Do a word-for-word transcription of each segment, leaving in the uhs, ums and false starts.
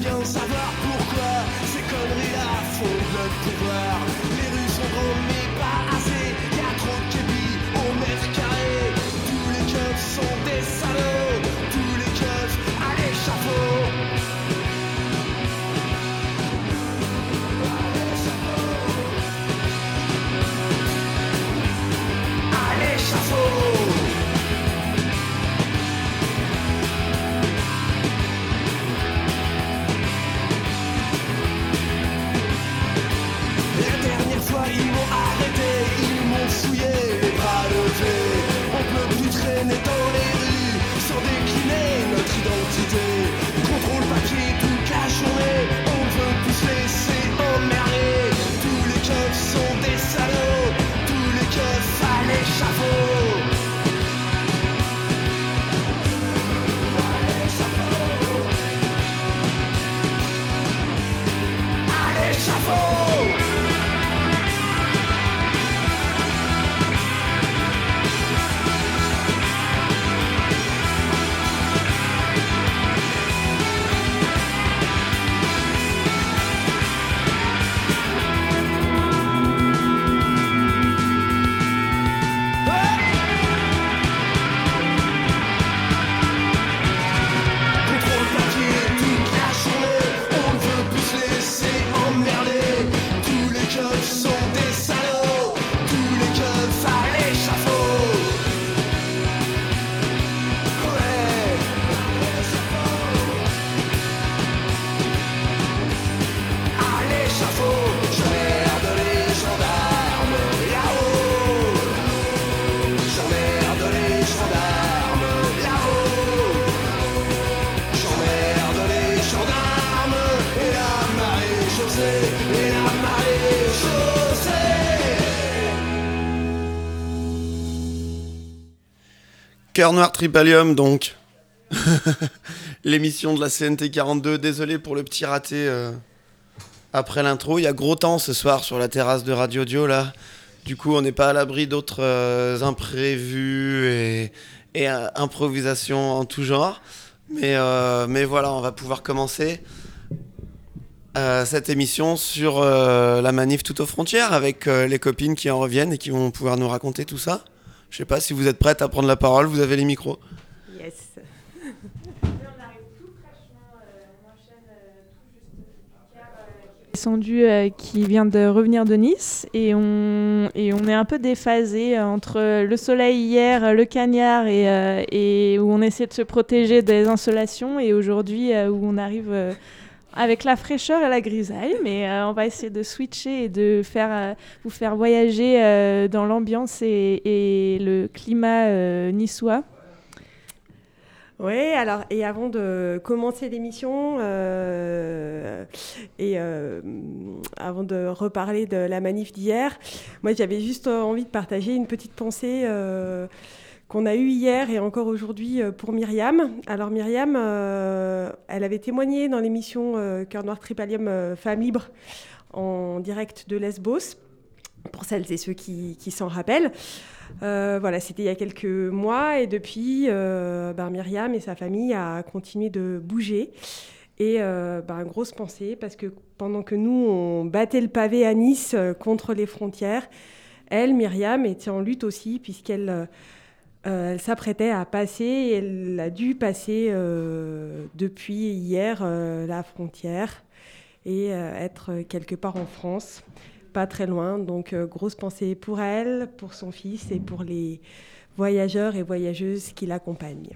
bien savoir pourquoi ces conneries-là font notre pouvoir. Les rues sont grandes mais pas assez, y'a trop de kébis au mètre carré. Tous les keufs sont des salauds, tous les keufs à l'échafaud. À l'échafaud. Ils m'ont arrêté, ils m'ont fouillé, les bras levés. On peut plus traîner dans les rues sans décliner notre identité. Contrôle papier toute la journée, on veut plus se laisser emmerder. Tous les keufs sont des salauds, tous les keufs à l'échafaud. À l'échafaud. À l'échafaud. Cœur Noir Tripalium, donc. L'émission de la C N T quarante-deux. Désolé pour le petit raté euh, après l'intro. Il y a gros temps ce soir sur la terrasse de Radio Dio, là. Du coup, on n'est pas à l'abri d'autres euh, imprévus et, et euh, improvisations en tout genre. Mais, euh, mais voilà, on va pouvoir commencer euh, cette émission sur euh, la manif Toutes aux frontières avec euh, les copines qui en reviennent et qui vont pouvoir nous raconter tout ça. Je sais pas si vous êtes prêtes à prendre la parole, vous avez les micros. Yes. On arrive tout fraîchement, euh, on enchaîne euh, tout juste Pierre euh, qui est descendu, euh, qui vient de revenir de Nice et on, et on est un peu déphasé entre le soleil hier, le cagnard et, euh, et où on essaie de se protéger des insolations et aujourd'hui euh, où on arrive... Euh, avec la fraîcheur et la grisaille, mais euh, on va essayer de switcher et de faire, euh, vous faire voyager euh, dans l'ambiance et, et le climat euh, niçois. Oui, alors, et avant de commencer l'émission, euh, et euh, avant de reparler de la manif d'hier, moi j'avais juste envie de partager une petite pensée euh, qu'on a eue hier et encore aujourd'hui pour Myriam. Alors Myriam, euh, elle avait témoigné dans l'émission euh, Cœur Noir Tripalium euh, Femmes Libres en direct de Lesbos, pour celles et ceux qui, qui s'en rappellent. Euh, voilà, c'était il y a quelques mois et depuis, euh, ben, Myriam et sa famille a continué de bouger. Et euh, ben, grosse pensée, parce que pendant que nous, on battait le pavé à Nice euh, contre les frontières, elle, Myriam, était en lutte aussi, puisqu'elle... Euh, Euh, elle s'apprêtait à passer, et elle a dû passer euh, depuis hier euh, la frontière et euh, être quelque part en France, pas très loin. Donc euh, grosse pensée pour elle, pour son fils et pour les voyageurs et voyageuses qui l'accompagnent.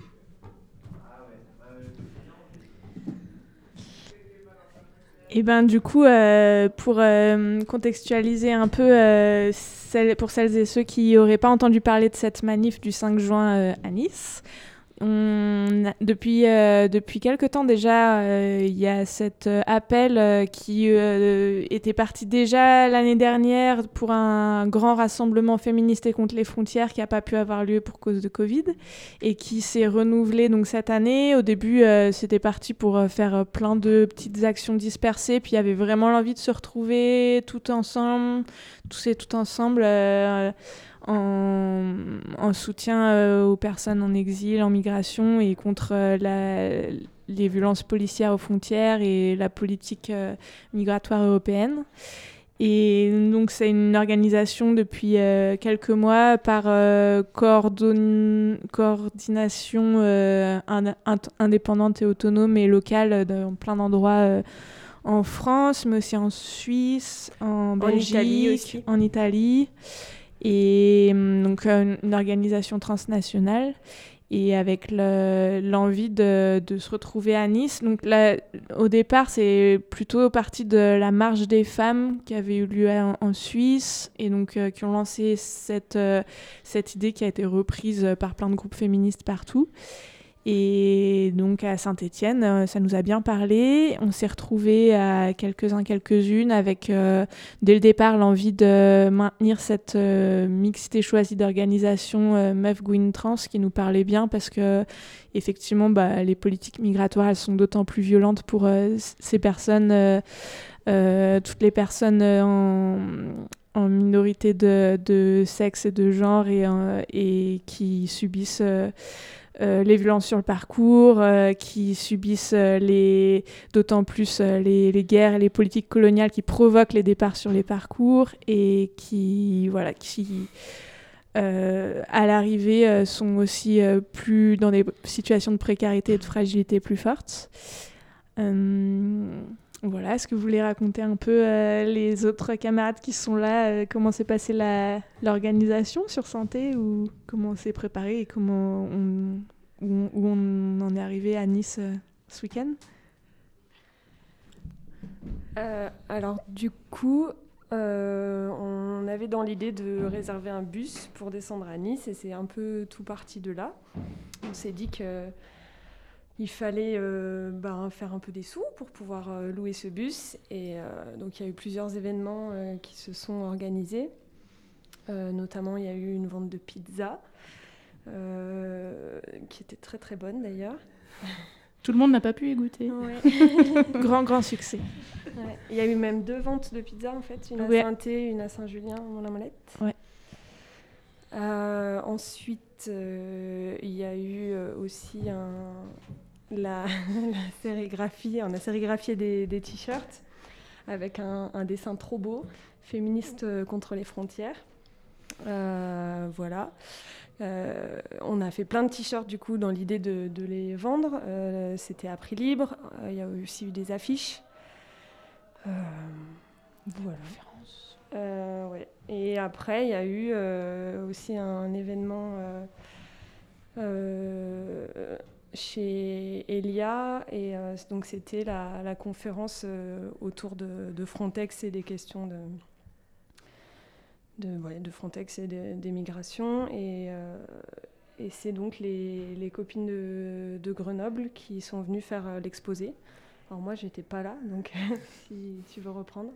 Et ben du coup, euh, pour euh, contextualiser un peu, euh, celles, pour celles et ceux qui n'auraient pas entendu parler de cette manif du cinq juin euh, à Nice, on a, depuis, euh, depuis quelque temps déjà, il euh, y a cet euh, appel euh, qui euh, était parti déjà l'année dernière pour un grand rassemblement féministe et contre les frontières qui n'a pas pu avoir lieu pour cause de Covid et qui s'est renouvelé donc, cette année. Au début, euh, c'était parti pour euh, faire plein de petites actions dispersées, puis il y avait vraiment l'envie de se retrouver tout ensemble, tous et tout ensemble, euh, En, en soutien euh, aux personnes en exil, en migration et contre euh, la, les violences policières aux frontières et la politique euh, migratoire européenne. Et donc, c'est une organisation depuis euh, quelques mois par euh, coordon... coordination euh, ind- indépendante et autonome et locale dans plein d'endroits euh, en France, mais aussi en Suisse, en Belgique, en Italie aussi. En Italie. Et donc, une, une organisation transnationale. Et avec le, l'envie de, de se retrouver à Nice. Donc là, au départ, c'est plutôt parti de la marche des femmes qui avait eu lieu en, en Suisse et donc euh, qui ont lancé cette, euh, cette idée qui a été reprise par plein de groupes féministes partout. Et donc à Saint-Étienne, euh, ça nous a bien parlé. On s'est retrouvés à quelques-uns, quelques-unes avec euh, dès le départ l'envie de maintenir cette euh, mixité choisie d'organisation euh, Meuf Gouine Trans qui nous parlait bien parce que effectivement bah, les politiques migratoires elles sont d'autant plus violentes pour euh, ces personnes, euh, euh, toutes les personnes euh, en, en minorité de, de sexe et de genre et, euh, et qui subissent euh, Euh, les violences sur le parcours, euh, qui subissent euh, les, d'autant plus euh, les, les guerres et les politiques coloniales qui provoquent les départs sur les parcours et qui, voilà, qui euh, à l'arrivée, euh, sont aussi euh, plus dans des situations de précarité et de fragilité plus fortes. Euh, voilà, est-ce que vous voulez raconter un peu euh, les autres camarades qui sont là, euh, comment s'est passée la, l'organisation sur Santé ou comment on s'est préparé et comment on, où, où on en est arrivé à Nice euh, ce week-end? euh, Alors du coup, euh, on avait dans l'idée de réserver un bus pour descendre à Nice et c'est un peu tout parti de là. On s'est dit que il fallait euh, ben, faire un peu des sous pour pouvoir euh, louer ce bus. Et euh, donc, il y a eu plusieurs événements euh, qui se sont organisés. Euh, notamment, il y a eu une vente de pizza, euh, qui était très, très bonne d'ailleurs. Tout le monde n'a pas pu y goûter. Ouais. Grand, grand succès. Ouais. Il y a eu même deux ventes de pizza, en fait. Une à ouais. Saint-Thé, une à Saint-Julien, Mont-la-Molette. Ouais. Euh, ensuite, euh, il y a eu euh, aussi un... La, la sérigraphie, on a sérigraphié des, des t-shirts avec un, un dessin trop beau, féministe contre les frontières. Euh, voilà. Euh, on a fait plein de t-shirts du coup dans l'idée de, de les vendre. Euh, c'était à prix libre. Il euh, y a aussi eu des affiches. Euh, voilà. Euh, ouais. Et après, il y a eu euh, aussi un événement. Euh, euh, chez Elia, et euh, donc c'était la, la conférence euh, autour de, de Frontex et des questions de, de, ouais, de Frontex et de, des migrations. Et, euh, et c'est donc les, les copines de, de Grenoble qui sont venues faire euh, l'exposé. Alors moi, j'étais pas là, donc si tu veux reprendre.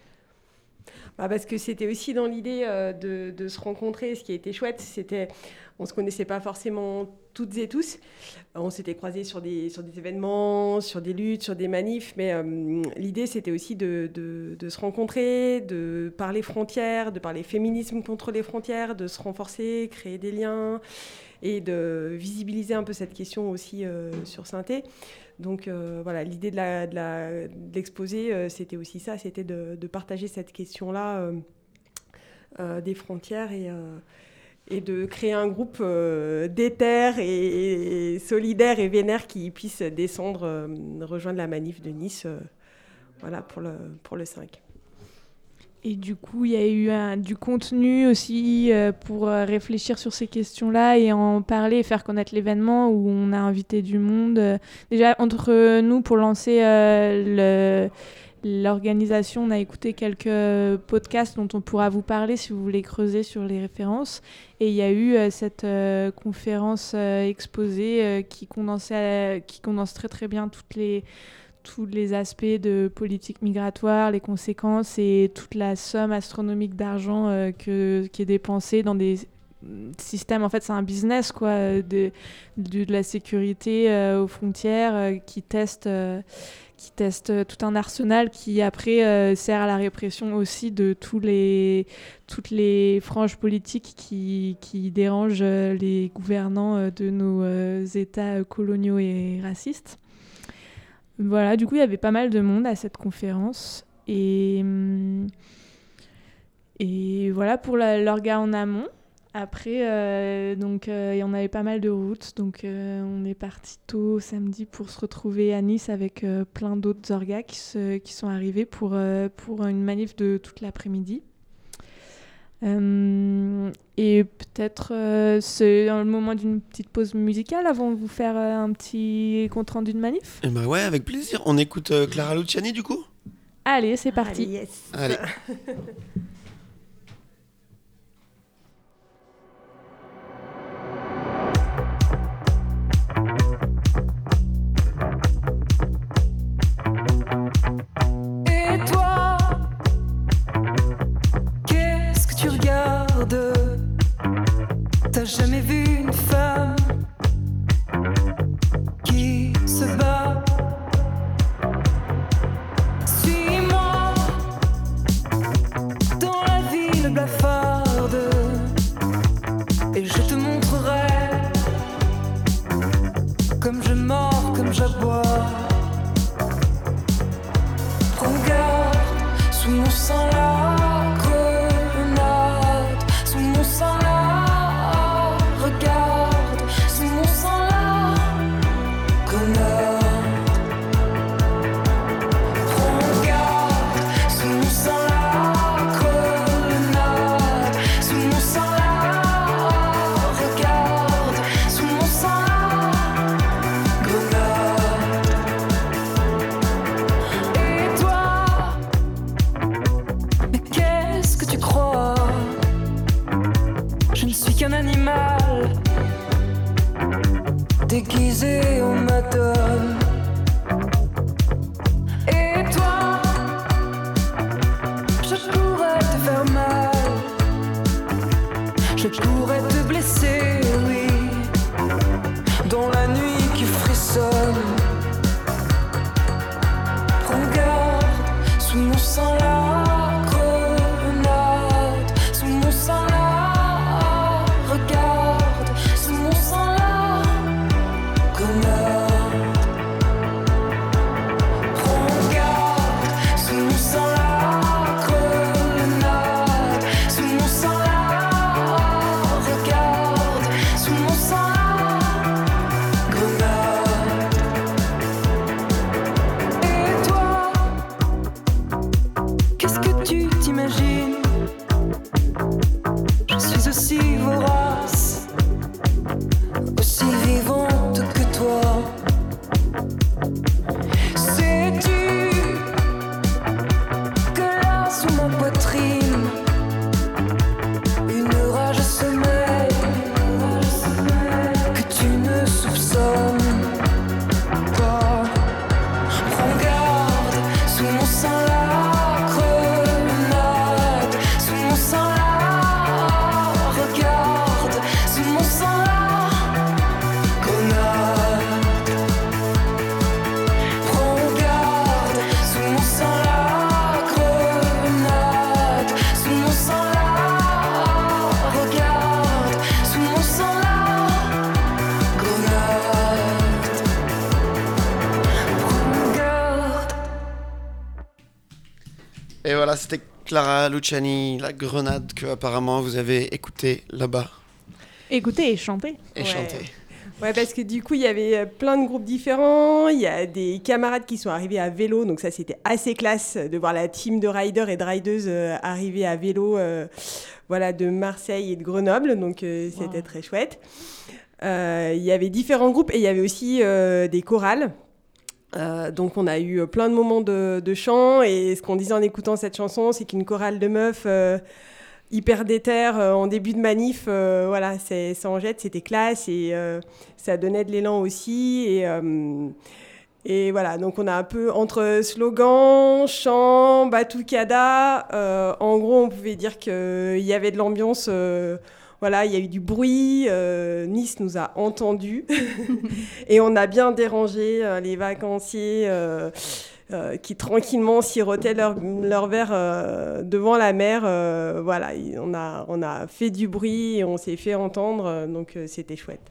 Bah parce que c'était aussi dans l'idée euh, de, de se rencontrer. Ce qui était chouette, c'était on se connaissait pas forcément toutes et tous. On s'était croisés sur des, sur des événements, sur des luttes, sur des manifs, mais euh, l'idée c'était aussi de, de, de se rencontrer, de parler frontières, de parler féminisme contre les frontières, de se renforcer, créer des liens et de visibiliser un peu cette question aussi euh, sur Saint-Thé. Donc euh, voilà, l'idée de, la, de, la, de l'exposé, euh, c'était aussi ça, c'était de, de partager cette question-là euh, euh, des frontières et, euh, et de créer un groupe euh, déter et, et solidaire et vénère qui puisse descendre, euh, rejoindre la manif de Nice euh, voilà, pour, le, pour le cinq. Et du coup, il y a eu un, du contenu aussi euh, pour euh, réfléchir sur ces questions-là et en parler et faire connaître l'événement où on a invité du monde. Euh, déjà, entre nous, pour lancer euh, le, l'organisation, on a écouté quelques podcasts dont on pourra vous parler si vous voulez creuser sur les références. Et il y a eu euh, cette euh, conférence euh, exposée euh, qui, condensait, euh, qui condense très très bien toutes les... tous les aspects de politique migratoire, les conséquences et toute la somme astronomique d'argent euh, que, qui est dépensée dans des systèmes. En fait, c'est un business, quoi, de, de, de la sécurité euh, aux frontières euh, qui teste, euh, qui teste tout un arsenal qui, après, euh, sert à la répression aussi de tous les, toutes les franges politiques qui, qui dérangent les gouvernants de nos euh, États coloniaux et racistes. voilà, du coup, il y avait pas mal de monde à cette conférence. Et, et voilà pour la, l'orga en amont. Après, euh, donc, euh, il y en avait pas mal de routes. Donc, euh, on est parti tôt samedi pour se retrouver à Nice avec euh, plein d'autres orgas qui, se, qui sont arrivés pour, euh, pour une manif de toute l'après-midi. Euh, et peut-être euh, c'est le moment d'une petite pause musicale avant de vous faire euh, un petit compte-rendu de manif. Eh ben ouais, avec plaisir. On écoute euh, Clara Luciani du coup ? Allez, c'est parti. Allez, yes. Allez. Et toi, qu'est-ce que tu regardes ? T'as jamais vu une femme qui se bat ? Suis-moi dans la ville blafarde et je te montrerai comme je mords, comme j'aboie. Prends garde, sous mon sang la grenade, sous mon sang la regarde, sous mon sang la grenade. Prends garde, sous mon sang la grenade, sous mon sang la regarde, sous mon sang la grenade. Et toi, mais qu'est-ce que tu crois ? Je ne suis qu'un animal déguisé en madone. Et toi, je pourrais te faire mal, je pourrais te blesser, oui, dans la nuit qui frissonne. Prends garde, sous mon sang la grenade, sous mon sang la regarde, sous mon sang la grenade. Prends garde, sous mon sang la grenade, sous mon sang la regarde, sous mon sang la grenade. Et toi, qu'est-ce que tu t'imagines ? Je suis aussi vorace, aussi vivante que toi. Sais-tu que là, sous ma poitrine, une rage sommeille que tu ne soupçonnes pas. Prends garde, sous mon sang la grenade, sous mon sang la regarde, sous mon sang la grenade. Prends garde, sous mon sang la grenade, sous mon sang la regarde, sous mon sang la grenade. Prends garde. Et voilà, c'était Clara Luciani, la grenade que apparemment vous avez écoutée là-bas Écoutez et chantez. et Ouais. chantée. Ouais, parce que du coup, il y avait euh, plein de groupes différents. Il y a des camarades qui sont arrivés à vélo. Donc ça, c'était assez classe de voir la team de riders et de rideuses euh, arriver à vélo euh, voilà, de Marseille et de Grenoble. Donc euh, c'était Wow. très chouette. Euh, Il y avait différents groupes et il y avait aussi euh, des chorales. Euh, donc on a eu plein de moments de, de chant. Et ce qu'on disait en écoutant cette chanson, c'est qu'une chorale de meufs... euh, hyper déter euh, en début de manif, euh, voilà, c'est, ça en jette, c'était classe et euh, ça donnait de l'élan aussi. Et, euh, et voilà, donc on a un peu entre slogan, chant, batucada, euh, en gros on pouvait dire qu'il y avait de l'ambiance, euh, voilà, il y a eu du bruit, euh, Nice nous a entendus et on a bien dérangé euh, les vacanciers. Euh, Euh, qui tranquillement sirotaient leur, leur verre euh, devant la mer. Euh, voilà, on a, on a fait du bruit et on s'est fait entendre, euh, donc euh, c'était chouette.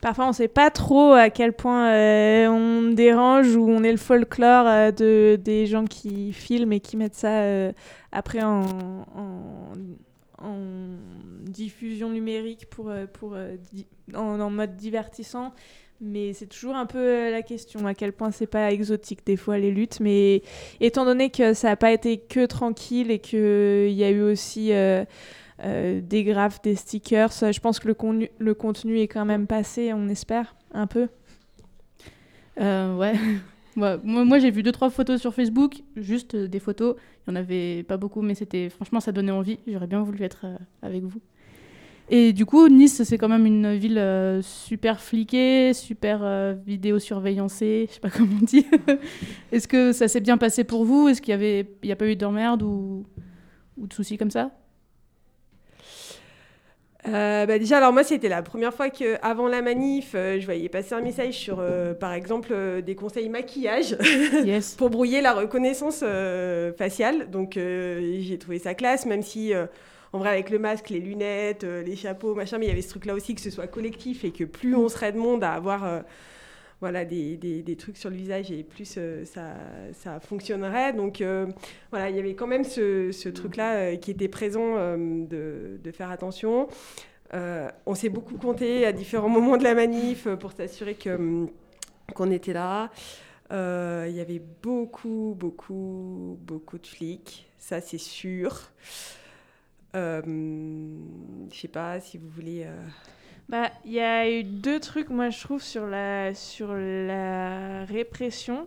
parfois on ne sait pas trop à quel point euh, on dérange ou on est le folklore euh, de, des gens qui filment et qui mettent ça euh, après en, en, en diffusion numérique pour, pour, euh, di- en, en mode divertissant. Mais c'est toujours un peu la question, à quel point c'est pas exotique des fois les luttes. Mais étant donné que ça n'a pas été que tranquille et qu'il y a eu aussi euh, euh, des graphes, des stickers, je pense que le, con- le contenu est quand même passé, on espère, un peu. Euh, ouais. Ouais, moi, moi, j'ai vu deux, trois photos sur Facebook, juste euh, des photos. Il n'y en avait pas beaucoup, mais c'était, franchement, ça donnait envie. J'aurais bien voulu être euh, avec vous. Et du coup, Nice, c'est quand même une ville euh, super fliquée, super euh, vidéosurveillancée, je sais pas comment on dit. Est-ce que ça s'est bien passé pour vous ? Est-ce qu'il y avait, il y a pas eu d'emmerde ou, ou de soucis comme ça ? Euh, bah déjà, alors moi, c'était la première fois qu'avant la manif, euh, je voyais passer un message sur, euh, par exemple, euh, des conseils maquillage Yes. pour brouiller la reconnaissance euh, faciale. Donc, euh, j'ai trouvé ça classe, même si, euh, en vrai, avec le masque, les lunettes, euh, les chapeaux, machin, mais il y avait ce truc-là aussi, que ce soit collectif et que plus on serait de monde à avoir euh, voilà, des, des, des trucs sur le visage et plus euh, ça, ça fonctionnerait. Donc, euh, voilà, il y avait quand même ce, ce truc-là euh, qui était présent euh, de, de faire attention. Euh, on s'est beaucoup compté à différents moments de la manif pour s'assurer que, qu'on était là. Euh, il y avait beaucoup, beaucoup, beaucoup de flics, ça c'est sûr. Euh, je sais pas si vous voulez... Euh... Bah, il y a eu deux trucs, moi, je trouve, sur la, sur la répression.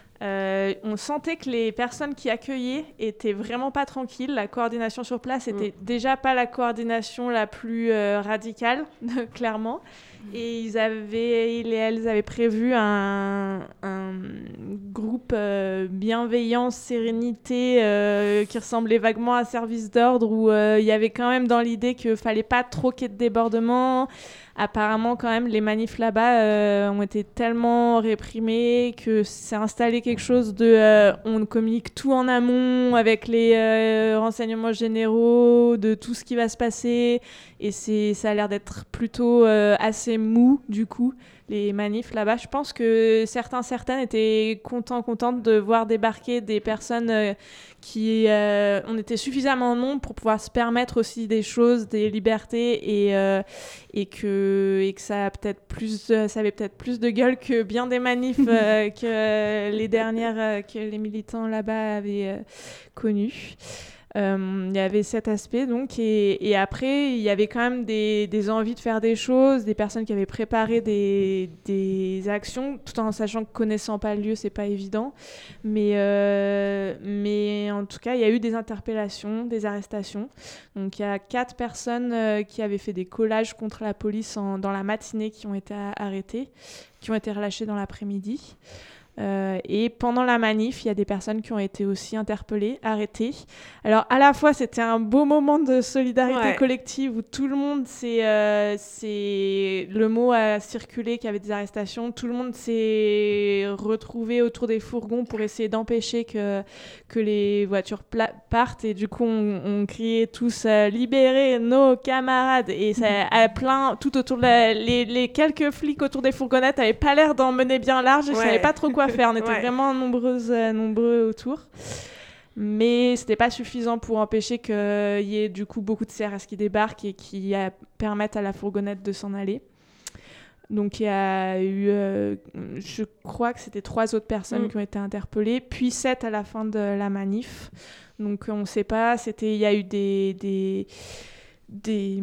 Euh, on sentait que les personnes qui accueillaient étaient vraiment pas tranquilles. La coordination sur place était mmh. déjà pas la coordination la plus euh, radicale, clairement. Et ils avaient, ils et elles avaient prévu un, un groupe euh, bienveillance, sérénité, euh, qui ressemblait vaguement à service d'ordre, où euh, il y avait quand même dans l'idée qu'il fallait pas trop qu'il y ait de débordements. Apparemment, quand même, les manifs là-bas euh, ont été tellement réprimés que c'est installé quelque chose de... Euh, on communique tout en amont avec les euh, renseignements généraux de tout ce qui va se passer. Et c'est, ça a l'air d'être plutôt euh, assez mou, du coup, les manifs là-bas. Je pense que certains, certaines étaient contents, contentes de voir débarquer des personnes euh, qui... Euh, on était suffisamment en nombre pour pouvoir se permettre aussi des choses, des libertés, et, euh, et, que, et que ça, a peut-être plus, ça avait peut-être plus de gueule que bien des manifs euh, que les dernières euh, que les militants là-bas avaient euh, connues. Il euh, y avait cet aspect, donc, et, et après, il y avait quand même des, des envies de faire des choses, des personnes qui avaient préparé des, des actions, tout en sachant que connaissant pas le lieu, c'est pas évident. Mais, euh, mais en tout cas, il y a eu des interpellations, des arrestations. Donc, il y a quatre personnes euh, qui avaient fait des collages contre la police en, dans la matinée qui ont été arrêtées, qui ont été relâchées dans l'après-midi. Euh, et pendant la manif, il y a des personnes qui ont été aussi interpellées, arrêtées. Alors, à la fois, c'était un beau moment de solidarité ouais. collective où tout le monde s'est... Euh, s'est... Le mot a circulé qu'il y avait des arrestations. Tout le monde s'est retrouvé autour des fourgons pour essayer d'empêcher que, que les voitures pla- partent. Et du coup, on, on criait tous euh, « Libérez nos camarades !» Et ça a plein, tout autour de la... Les, les quelques flics autour des fourgonnettes n'avaient pas l'air d'en mener bien large. Ouais. Je ne savais pas trop quoi faire. On était ouais. vraiment nombreuses, euh, nombreux autour. Mais ce n'était pas suffisant pour empêcher qu'il y ait du coup beaucoup de C R S qui débarquent et qui euh, permettent à la fourgonnette de s'en aller. Donc il y a eu, euh, je crois que c'était trois autres personnes mmh. qui ont été interpellées, puis sept à la fin de la manif. Donc on ne sait pas, c'était, il y a eu des... des Des,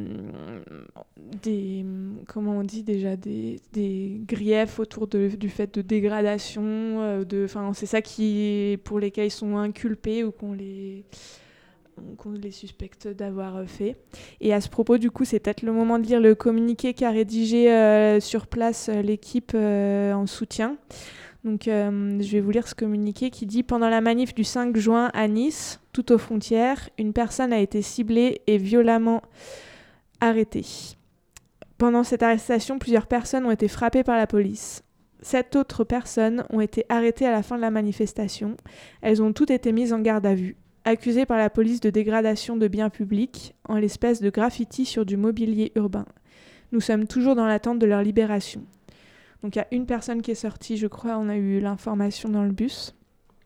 des comment on dit déjà des, des griefs autour de, du fait de dégradation euh, de, enfin c'est ça qui pour lesquels ils sont inculpés ou qu'on les qu'on les suspecte d'avoir fait. Et à ce propos, du coup, c'est peut-être le moment de lire le communiqué qu'a rédigé euh, sur place euh, l'équipe euh, en soutien. Donc, euh, je vais vous lire ce communiqué qui dit « Pendant la manif du cinq juin à Nice, tout aux frontières, une personne a été ciblée et violemment arrêtée. Pendant cette arrestation, plusieurs personnes ont été frappées par la police. Sept autres personnes ont été arrêtées à la fin de la manifestation. Elles ont toutes été mises en garde à vue, accusées par la police de dégradation de biens publics, en l'espèce de graffiti sur du mobilier urbain. Nous sommes toujours dans l'attente de leur libération. Donc il y a une personne qui est sortie, je crois, on a eu l'information dans le bus.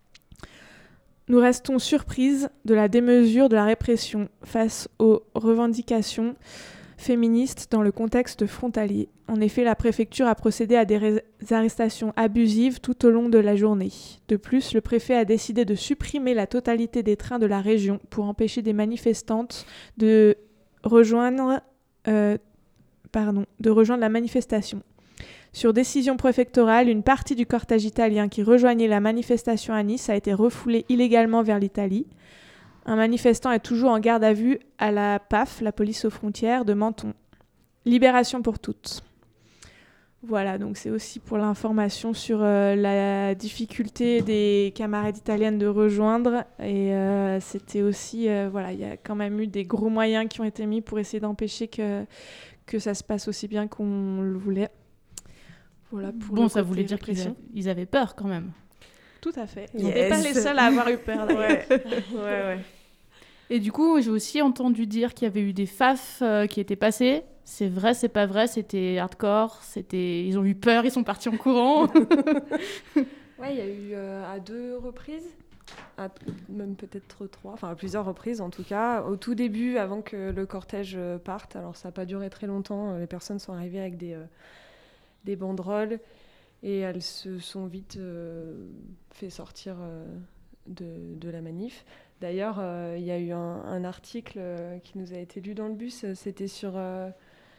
Nous restons surprises de la démesure de la répression face aux revendications féministes dans le contexte frontalier. En effet, la préfecture a procédé à des ré- arrestations abusives tout au long de la journée. De plus, le préfet a décidé de supprimer la totalité des trains de la région pour empêcher des manifestantes de rejoindre, euh, pardon, de rejoindre la manifestation. Sur décision préfectorale, une partie du cortège italien qui rejoignait la manifestation à Nice a été refoulée illégalement vers l'Italie. Un manifestant est toujours en garde à vue à la P A F, la police aux frontières de Menton. Libération pour toutes. Voilà, donc c'est aussi pour l'information sur euh, la difficulté des camarades italiennes de rejoindre. Et euh, c'était aussi, euh, voilà, il y a quand même eu des gros moyens qui ont été mis pour essayer d'empêcher que, que ça se passe aussi bien qu'on le voulait. Voilà pour bon, le ça côté voulait dire qu'ils répression. a- ils avaient peur quand même. Tout à fait. Yes. On n'est pas les seuls à avoir eu peur. Ouais, ouais, ouais. Et du coup, j'ai aussi entendu dire qu'il y avait eu des F A F euh, qui étaient passés. C'est vrai, c'est pas vrai, c'était hardcore, c'était... ils ont eu peur, ils sont partis en courant. Ouais, il y a eu euh, à deux reprises, à t- même peut-être trois, enfin à plusieurs reprises en tout cas. Au tout début, avant que le cortège euh, parte, alors ça n'a pas duré très longtemps, euh, les personnes sont arrivées avec des, euh, des banderoles et elles se sont vite euh, fait sortir euh, de, de la manif. D'ailleurs, euh, il y a eu un, un article euh, qui nous a été lu dans le bus, euh, c'était sur euh,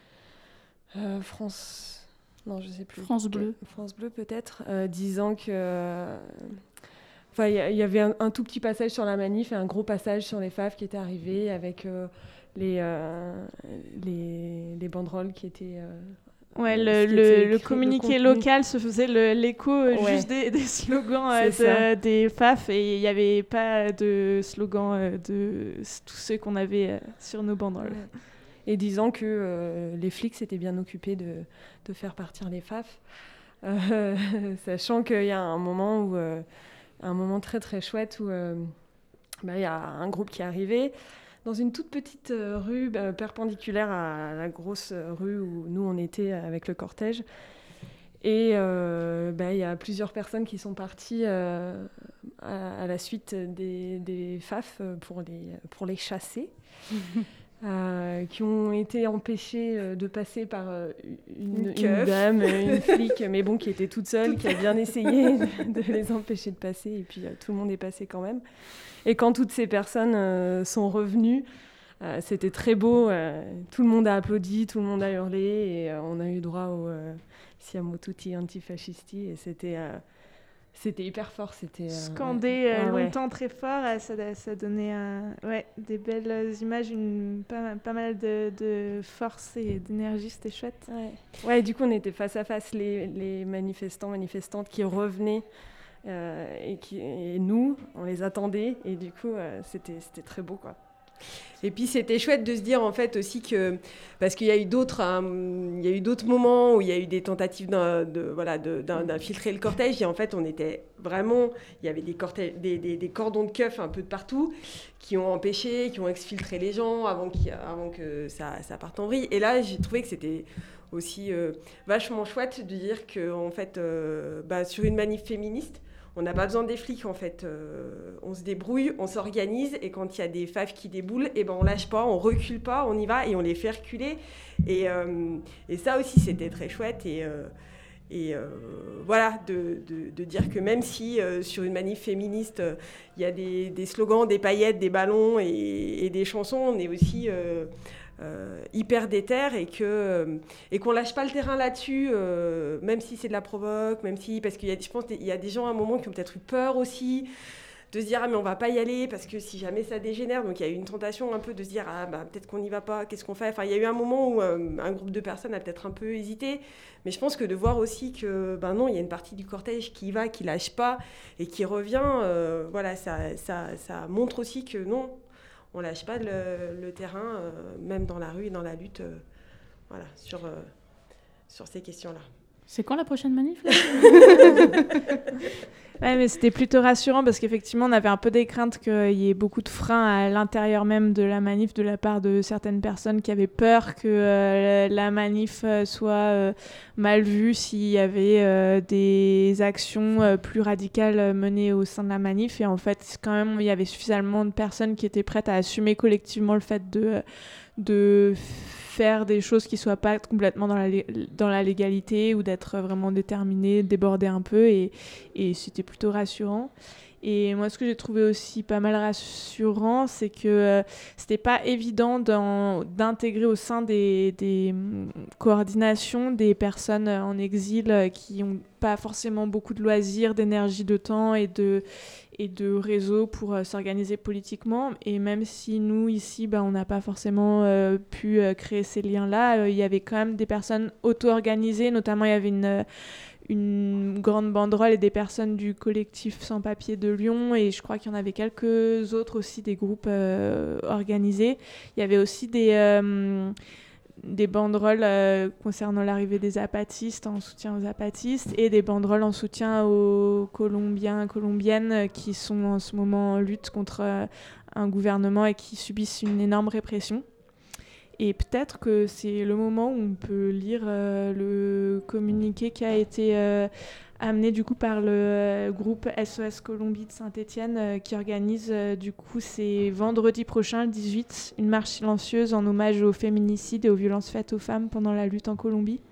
euh, France... Non, je sais plus. France Bleu. France Bleu, peut-être, euh, disant que... euh, Enfin, il y, y avait un, un tout petit passage sur la manif et un gros passage sur les F A F qui étaient arrivés avec euh, les, euh, les, les banderoles qui étaient... euh, Ouais, euh, le, ce qui le, était le écrit, communiqué le contenu. local se faisait le- l'écho euh, Ouais. juste des, des slogans euh, C'est ça. de- des F A F et il n'y avait pas de slogan euh, de s- tous ceux qu'on avait euh, sur nos banderoles. Et disant que euh, les flics s'étaient bien occupés de, de faire partir les F A F, euh, sachant qu'il y a un moment où, euh, un moment très très chouette où euh, bah, il y a un groupe qui est arrivé dans une toute petite euh, rue bah, perpendiculaire à la grosse rue où nous on était avec le cortège. Et euh, bah, il y a plusieurs personnes qui sont parties euh, à, à la suite des, des F A F pour les, pour les chasser. Euh, qui ont été empêchés euh, de passer par euh, une, Une une keuf. dame, euh, une flic, mais bon, qui était toute seule, qui a bien essayé de, de les empêcher de passer, et puis euh, tout le monde est passé quand même. Et quand toutes ces personnes euh, sont revenues, euh, c'était très beau, euh, tout le monde a applaudi, tout le monde a hurlé, et euh, on a eu droit au euh, Siamo tutti antifascisti, et c'était... euh, C'était hyper fort, c'était... euh, Scandé ouais. euh, Ouais, ouais. longtemps très fort, euh, ça, ça donnait un- ouais, des belles images, une, pas, pas mal de, de force et d'énergie, c'était chouette. Ouais. Ouais, et du coup, on était face à face, les, les manifestants, manifestantes qui revenaient, euh, et, qui, et nous, on les attendait, et du coup, euh, c'était, c'était très beau, quoi. Et puis c'était chouette de se dire en fait aussi que parce qu'il y a eu d'autres hein, il y a eu d'autres moments où il y a eu des tentatives d'un- de voilà de- d'un- d'infiltrer le cortège et en fait on était vraiment il y avait des cortèges des, des, des cordons de keufs un peu de partout qui ont empêché qui ont exfiltré les gens avant qu'il- avant que ça ça parte en vrille et là j'ai trouvé que c'était aussi euh, vachement chouette de dire que en fait euh, bah, sur une manif féministe on n'a pas besoin des flics en fait, euh, on se débrouille, on s'organise et quand il y a des F A F qui déboulent, et ben on lâche pas, on recule pas, on y va et on les fait reculer. Et, euh, et ça aussi c'était très chouette et, euh, et euh, voilà de, de, de dire que même si euh, sur une manif féministe il euh, y a des, des slogans, des paillettes, des ballons et, et des chansons, on est aussi euh, Euh, hyper déter et que euh, et qu'on lâche pas le terrain là-dessus euh, même si c'est de la provoque même si parce qu'il y a je pense il y a des gens à un moment qui ont peut-être eu peur aussi de se dire ah mais on va pas y aller parce que si jamais ça dégénère donc il y a eu une tentation un peu de se dire ah bah peut-être qu'on n'y va pas qu'est-ce qu'on fait enfin il y a eu un moment où euh, un groupe de personnes a peut-être un peu hésité mais je pense que de voir aussi que ben non il y a une partie du cortège qui y va qui lâche pas et qui revient euh, voilà ça ça ça montre aussi que non on lâche pas le, le terrain, euh, même dans la rue et dans la lutte, euh, voilà, sur, euh, sur ces questions-là. C'est quand la prochaine manif là Ouais, mais c'était plutôt rassurant parce qu'effectivement, on avait un peu des craintes qu'il y ait beaucoup de freins à l'intérieur même de la manif de la part de certaines personnes qui avaient peur que euh, la manif soit euh, mal vue s'il y avait euh, des actions euh, plus radicales menées au sein de la manif. Et en fait, quand même, il y avait suffisamment de personnes qui étaient prêtes à assumer collectivement le fait de, de faire des choses qui ne soient pas complètement dans la, dans la légalité ou d'être vraiment déterminées, déborder un peu. Et, et c'était plutôt rassurant. Et moi, ce que j'ai trouvé aussi pas mal rassurant, c'est que euh, c'était pas évident dans, d'intégrer au sein des, des hum, coordinations des personnes en exil euh, qui n'ont pas forcément beaucoup de loisirs, d'énergie, de temps et de, et de réseaux pour euh, s'organiser politiquement. Et même si nous, ici, bah, on n'a pas forcément euh, pu euh, créer ces liens-là, euh, il y avait quand même des personnes auto-organisées. Notamment, il y avait une... Euh, une grande banderole et des personnes du collectif Sans Papiers de Lyon, et je crois qu'il y en avait quelques autres aussi, des groupes euh, organisés. Il y avait aussi des, euh, des banderoles euh, concernant l'arrivée des apatistes, en soutien aux apatistes, et des banderoles en soutien aux Colombiens, Colombiennes qui sont en ce moment en lutte contre euh, un gouvernement et qui subissent une énorme répression. Et peut-être que c'est le moment où on peut lire euh, le communiqué qui a été euh, amené du coup par le euh, groupe S O S Colombie de Saint-Étienne euh, qui organise euh, du coup c'est vendredi prochain, le dix-huit, une marche silencieuse en hommage aux féminicides et aux violences faites aux femmes pendant la lutte en Colombie.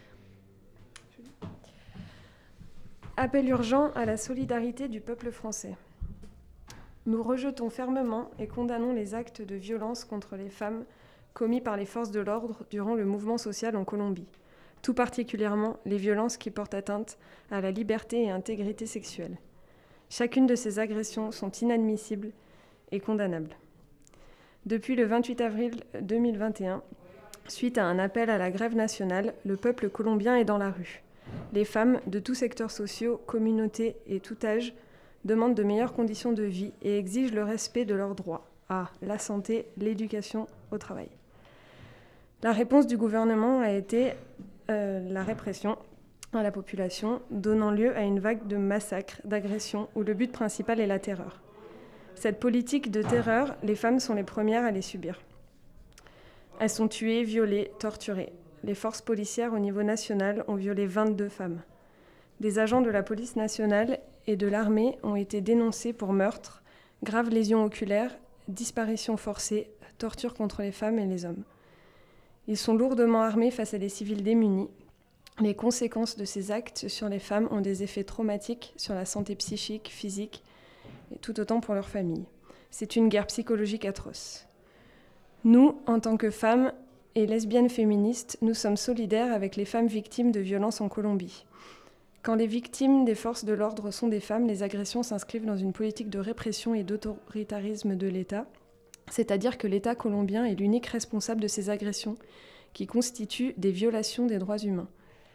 Appel urgent à la solidarité du peuple français. Nous rejetons fermement et condamnons les actes de violence contre les femmes commis par les forces de l'ordre durant le mouvement social en Colombie, tout particulièrement les violences qui portent atteinte à la liberté et intégrité sexuelle. Chacune de ces agressions sont inadmissibles et condamnables. Depuis le vingt-huit avril deux mille vingt et un, suite à un appel à la grève nationale, le peuple colombien est dans la rue. Les femmes de tous secteurs sociaux, communautés et tout âge demandent de meilleures conditions de vie et exigent le respect de leurs droits à la santé, l'éducation, au travail. La réponse du gouvernement a été euh, la répression à la population, donnant lieu à une vague de massacres, d'agressions, où le but principal est la terreur. Cette politique de terreur, les femmes sont les premières à les subir. Elles sont tuées, violées, torturées. Les forces policières au niveau national ont violé vingt-deux femmes. Des agents de la police nationale et de l'armée ont été dénoncés pour meurtre, graves lésions oculaires, disparitions forcées, torture contre les femmes et les hommes. Ils sont lourdement armés face à des civils démunis. Les conséquences de ces actes sur les femmes ont des effets traumatiques sur la santé psychique, physique, et tout autant pour leurs familles. C'est une guerre psychologique atroce. Nous, en tant que femmes et lesbiennes féministes, nous sommes solidaires avec les femmes victimes de violences en Colombie. Quand les victimes des forces de l'ordre sont des femmes, les agressions s'inscrivent dans une politique de répression et d'autoritarisme de l'État, c'est-à-dire que l'État colombien est l'unique responsable de ces agressions, qui constituent des violations des droits humains.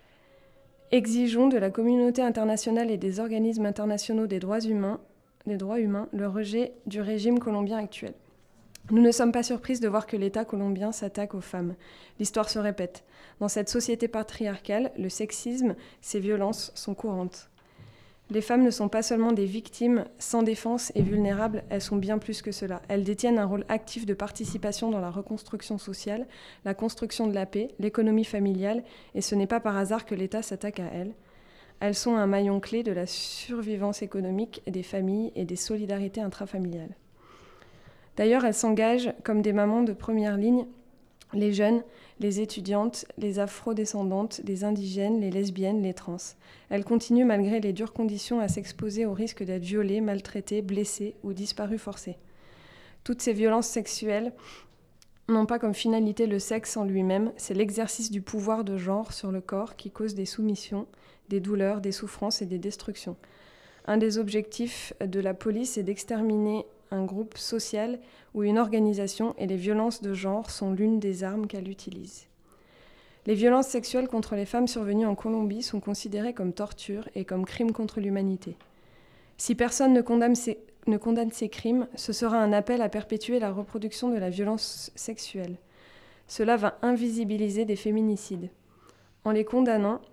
Exigeons de la communauté internationale et des organismes internationaux des droits humains, des droits humains le rejet du régime colombien actuel. Nous ne sommes pas surprises de voir que l'État colombien s'attaque aux femmes. L'histoire se répète. Dans cette société patriarcale, le sexisme, ces violences sont courantes. Les femmes ne sont pas seulement des victimes sans défense et vulnérables, elles sont bien plus que cela. Elles détiennent un rôle actif de participation dans la reconstruction sociale, la construction de la paix, l'économie familiale, et ce n'est pas par hasard que l'État s'attaque à elles. Elles sont un maillon clé de la survivance économique des familles et des solidarités intrafamiliales. D'ailleurs, elles s'engagent comme des mamans de première ligne, les jeunes, les étudiantes, les afrodescendantes, les indigènes, les lesbiennes, les trans. Elles continuent malgré les dures conditions à s'exposer au risque d'être violées, maltraitées, blessées ou disparues forcées. Toutes ces violences sexuelles n'ont pas comme finalité le sexe en lui-même, c'est l'exercice du pouvoir de genre sur le corps qui cause des soumissions, des douleurs, des souffrances et des destructions. Un des objectifs de la police est d'exterminer un groupe social ou une organisation, et les violences de genre sont l'une des armes qu'elle utilise. Les violences sexuelles contre les femmes survenues en Colombie sont considérées comme torture et comme crimes contre l'humanité. Si personne ne condamne ces, ne condamne ces crimes, ce sera un appel à perpétuer la reproduction de la violence sexuelle. Cela va invisibiliser des féminicides. En les condamnant,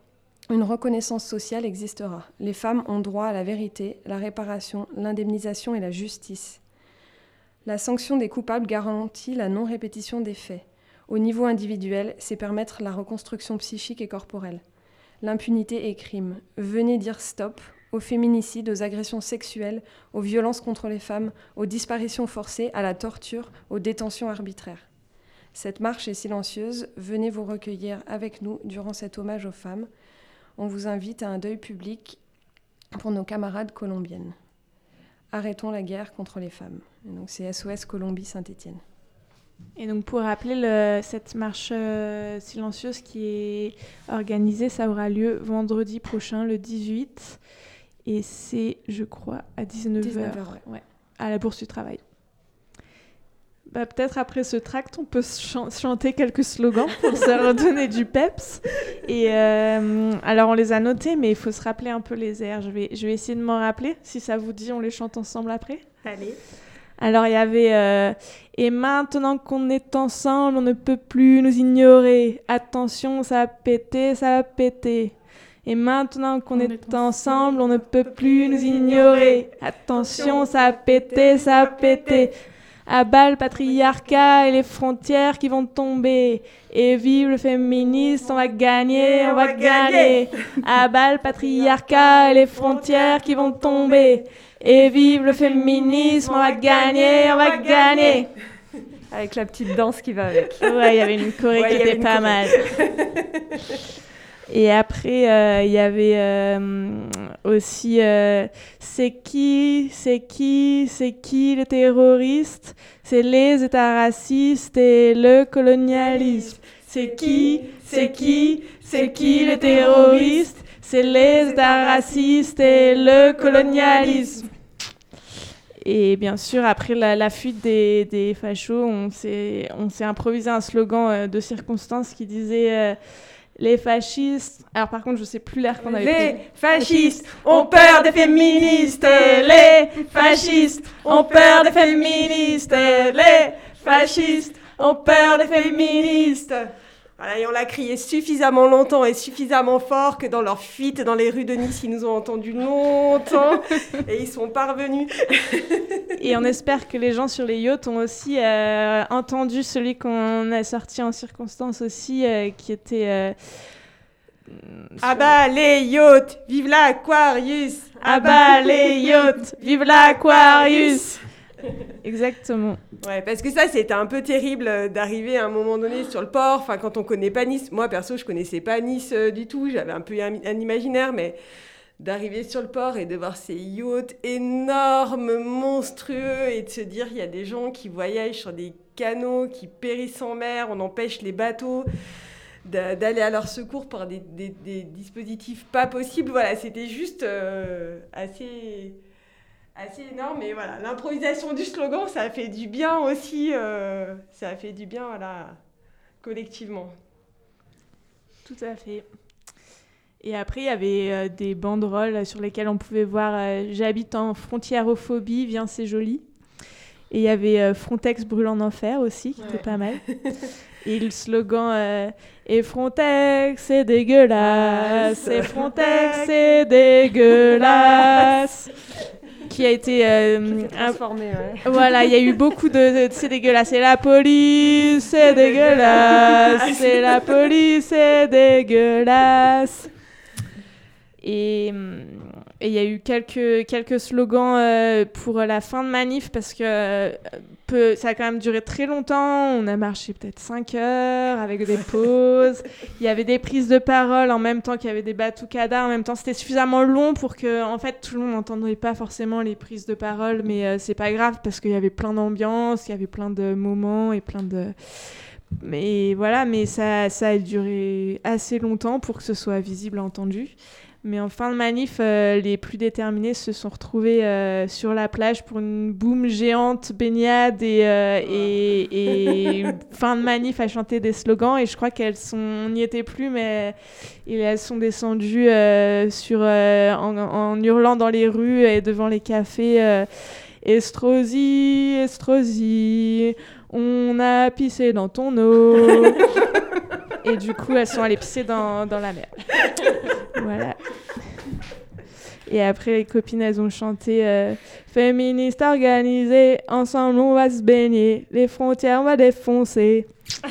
une reconnaissance sociale existera. Les femmes ont droit à la vérité, la réparation, l'indemnisation et la justice. La sanction des coupables garantit la non-répétition des faits. Au niveau individuel, c'est permettre la reconstruction psychique et corporelle. L'impunité est crime. Venez dire stop aux féminicides, aux agressions sexuelles, aux violences contre les femmes, aux disparitions forcées, à la torture, aux détentions arbitraires. Cette marche est silencieuse. Venez vous recueillir avec nous durant cet hommage aux femmes. On vous invite à un deuil public pour nos camarades colombiennes. Arrêtons la guerre contre les femmes. Et donc c'est S O S Colombie Saint-Étienne. Et donc pour rappeler le, cette marche euh, silencieuse qui est organisée, ça aura lieu vendredi prochain, le dix-huit. Et c'est, je crois, à dix-neuf heures, dix-neuf heures ouais. Ouais, à la Bourse du Travail. Bah, peut-être après ce tract, on peut ch- chanter quelques slogans pour se redonner du peps. Et euh, alors, on les a notés, mais il faut se rappeler un peu les airs. Je vais, je vais essayer de m'en rappeler. Si ça vous dit, on les chante ensemble après. Allez. Alors, il y avait euh, « Et maintenant qu'on est ensemble, on ne peut plus nous ignorer. Attention, ça va péter, ça va péter. Et maintenant qu'on est, est ensemble, on ne peut plus nous ignorer. Attention, ça va péter, ça va péter. À bas le patriarcat et les frontières qui vont tomber. Et vive le féministe, on va gagner, on va gagner. À bas le patriarcat et les frontières qui vont tomber. Et vive le féminisme, on va gagner, on va gagner. » Avec la petite danse qui va avec. Ouais, il y avait une choré ouais, qui était pas mal. Et après, il euh, y avait euh, aussi euh, c'est qui, c'est qui, c'est qui le terroriste? C'est les États racistes et le colonialisme. C'est qui, c'est qui, c'est qui le terroriste? C'est les États racistes et le colonialisme. Et bien sûr, après la, la fuite des, des fachos, on s'est, on s'est improvisé un slogan euh, de circonstance qui disait euh, les fascistes. Alors par contre, je sais plus l'air qu'on avait pris. Les fascistes ont peur des féministes. Les fascistes ont peur des féministes. Les fascistes ont peur des féministes. Voilà, et on l'a crié suffisamment longtemps et suffisamment fort que dans leur fuite dans les rues de Nice, ils nous ont entendus longtemps et ils sont parvenus. Et on espère que les gens sur les yachts ont aussi euh, entendu celui qu'on a sorti en circonstance aussi, euh, qui était... Euh, ah bah les yachts, vive l'Aquarius. Ah bah les yachts, vive l'Aquarius. Exactement. Ouais, parce que ça, c'était un peu terrible d'arriver à un moment donné sur le port. Enfin, quand on connaît pas Nice, moi perso, je connaissais pas Nice euh, du tout. J'avais un peu un, un imaginaire, mais d'arriver sur le port et de voir ces yachts énormes, monstrueux, et de se dire il y a des gens qui voyagent sur des canaux, qui périssent en mer, on empêche les bateaux d'aller à leur secours par des, des, des dispositifs pas possibles. Voilà, c'était juste euh, assez... assez énorme, et voilà, l'improvisation du slogan, ça a fait du bien aussi, euh, ça a fait du bien, voilà, collectivement. Tout à fait. Et après, il y avait euh, des banderoles sur lesquelles on pouvait voir euh, « J'habite en frontiérophobie, viens, c'est joli ». Et il y avait euh, « Frontex brûle en enfer » aussi, qui ouais. était pas mal. Et le slogan euh, « Et Frontex, c'est dégueulasse, et Frontex, c'est dégueulasse ». Qui a été euh, transformé, ouais. Voilà, il y a eu beaucoup de, de c'est dégueulasse, c'est la police, c'est dégueulasse, c'est la police, c'est dégueulasse. Et il y a eu quelques, quelques slogans euh, pour la fin de manif parce que euh, peu, ça a quand même duré très longtemps. On a marché peut-être cinq heures avec des pauses. Il y avait des prises de parole en même temps qu'il y avait des batucadas. En même temps, c'était suffisamment long pour que en fait, tout le monde n'entendait pas forcément les prises de parole. Mais euh, c'est pas grave parce qu'il y avait plein d'ambiance, il y avait plein de moments et plein de... Mais voilà, mais ça, ça a duré assez longtemps pour que ce soit visible et entendu. Mais en fin de manif, euh, les plus déterminés se sont retrouvés euh, sur la plage pour une boum géante baignade et, euh, et, et fin de manif à chanter des slogans. Et je crois qu'elles sont, on n'y était plus, mais et elles sont descendues euh, sur, euh, en, en hurlant dans les rues et devant les cafés. Euh, Estrosi, Estrosi, on a pissé dans ton eau. Et du coup, elles sont allées pisser dans, dans la mer. Voilà. Et après, les copines, elles ont chanté euh, féministes organisées, ensemble on va se baigner, les frontières on va défoncer.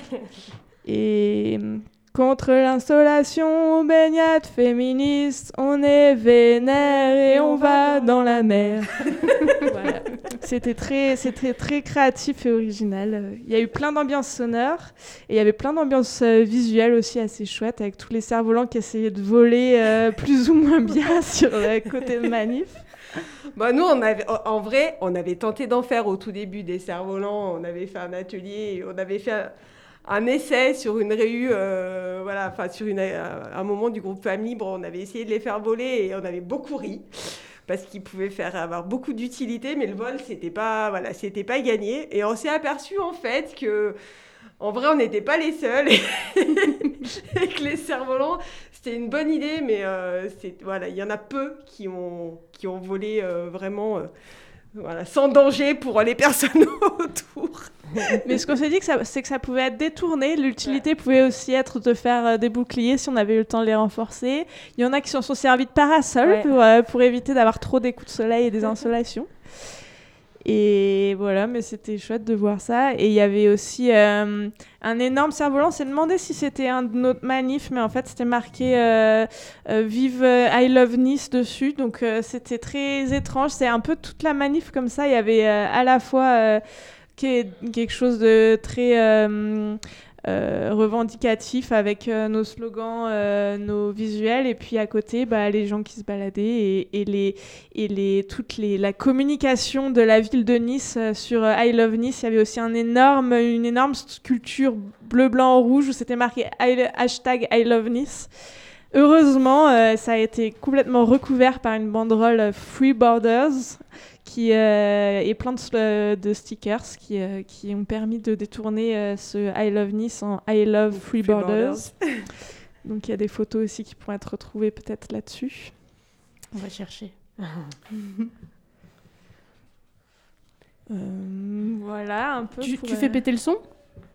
Et contre l'installation, baignade féministe, on est vénère et on va dans la mer. Voilà. C'était très, c'était très créatif et original. Il y a eu plein d'ambiances sonores et il y avait plein d'ambiances euh, visuelles aussi assez chouettes avec tous les cerfs-volants qui essayaient de voler euh, plus ou moins bien sur le côté de manif. Bah nous, on avait, en vrai, on avait tenté d'en faire au tout début des cerfs-volants. On avait fait un atelier, et on avait fait un, un essai sur une réu, euh, voilà, enfin sur une, un moment du groupe Femmes Libres. On avait essayé de les faire voler et on avait beaucoup ri. Parce qu'ils pouvaient faire avoir beaucoup d'utilité, mais le vol, c'était pas, voilà, c'était pas gagné. Et on s'est aperçu, en fait, que, en vrai, on n'était pas les seuls. Et, et que les cerfs-volants, c'était une bonne idée, mais euh, c'est, voilà, il y en a peu qui ont, qui ont volé euh, vraiment euh, voilà, sans danger pour les personnes autour. Mais ce qu'on s'est dit, que ça, c'est que ça pouvait être détourné. L'utilité ouais. pouvait aussi être de faire euh, des boucliers si on avait eu le temps de les renforcer. Il y en a qui s'en sont servis de parasol ouais. pour, euh, pour éviter d'avoir trop des coups de soleil et des insolations. Et voilà, mais c'était chouette de voir ça. Et il y avait aussi euh, un énorme cerf-volant. On s'est demandé si c'était un de notre manifs, mais en fait, c'était marqué euh, euh, « Vive I Love Nice » dessus. Donc, euh, c'était très étrange. C'est un peu toute la manif comme ça. Il y avait euh, à la fois... Euh, quelque chose de très euh, euh, revendicatif avec euh, nos slogans, euh, nos visuels, et puis à côté, bah, les gens qui se baladaient et, et, les, et les, toute les, la communication de la ville de Nice euh, sur euh, I Love Nice. Il y avait aussi un énorme, une énorme sculpture bleu, blanc, rouge où c'était marqué I, hashtag I Love Nice. Heureusement, euh, ça a été complètement recouvert par une banderole Free Borders, qui euh, et plein de, de stickers qui, euh, qui ont permis de détourner euh, ce I Love Nice en I Love Free, Free Borders. Borders. Donc il y a des photos aussi qui pourraient être retrouvées peut-être là-dessus. On va chercher. euh, voilà un peu. Tu, pour, tu euh... fais péter le son, peut-être ?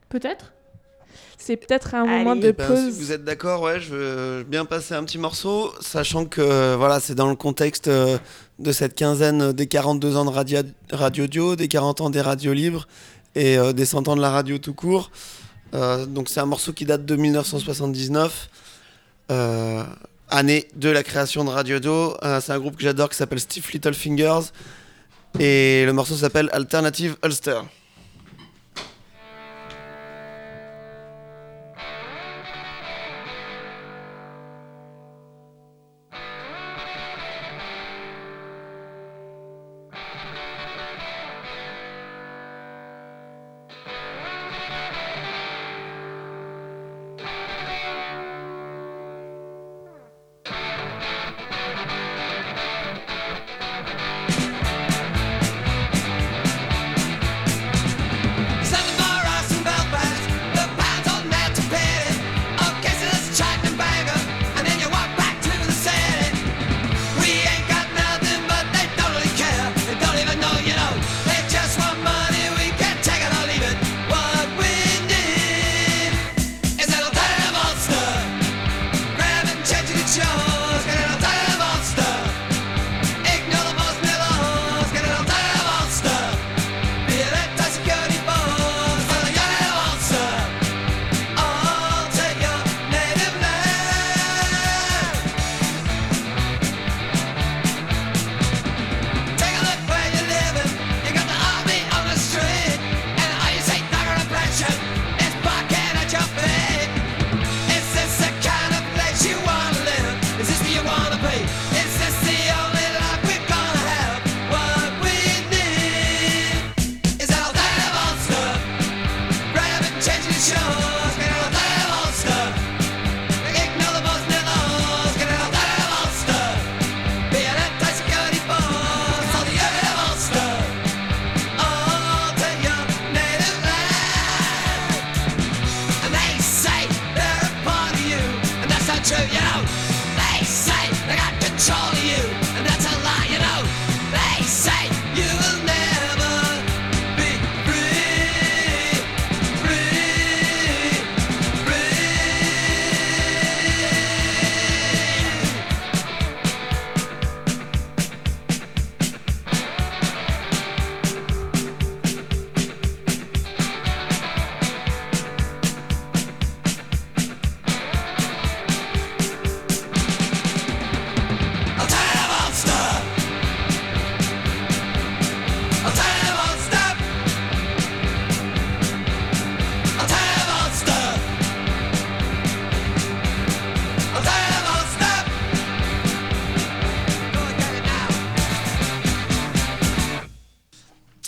C'est peut-être un Allez. moment de ben, pause. Si vous êtes d'accord, ouais, je veux bien passer un petit morceau, sachant que euh, voilà, c'est dans le contexte euh, de cette quinzaine des quarante-deux ans de radio, radio audio, des quarante ans des radios libres et euh, des cent ans de la radio tout court. Euh, donc c'est un morceau qui date de dix-neuf cent soixante-dix-neuf, euh, année de la création de Radio Audio. Euh, c'est un groupe que j'adore qui s'appelle Stiff Little Fingers et le morceau s'appelle Alternative Ulster.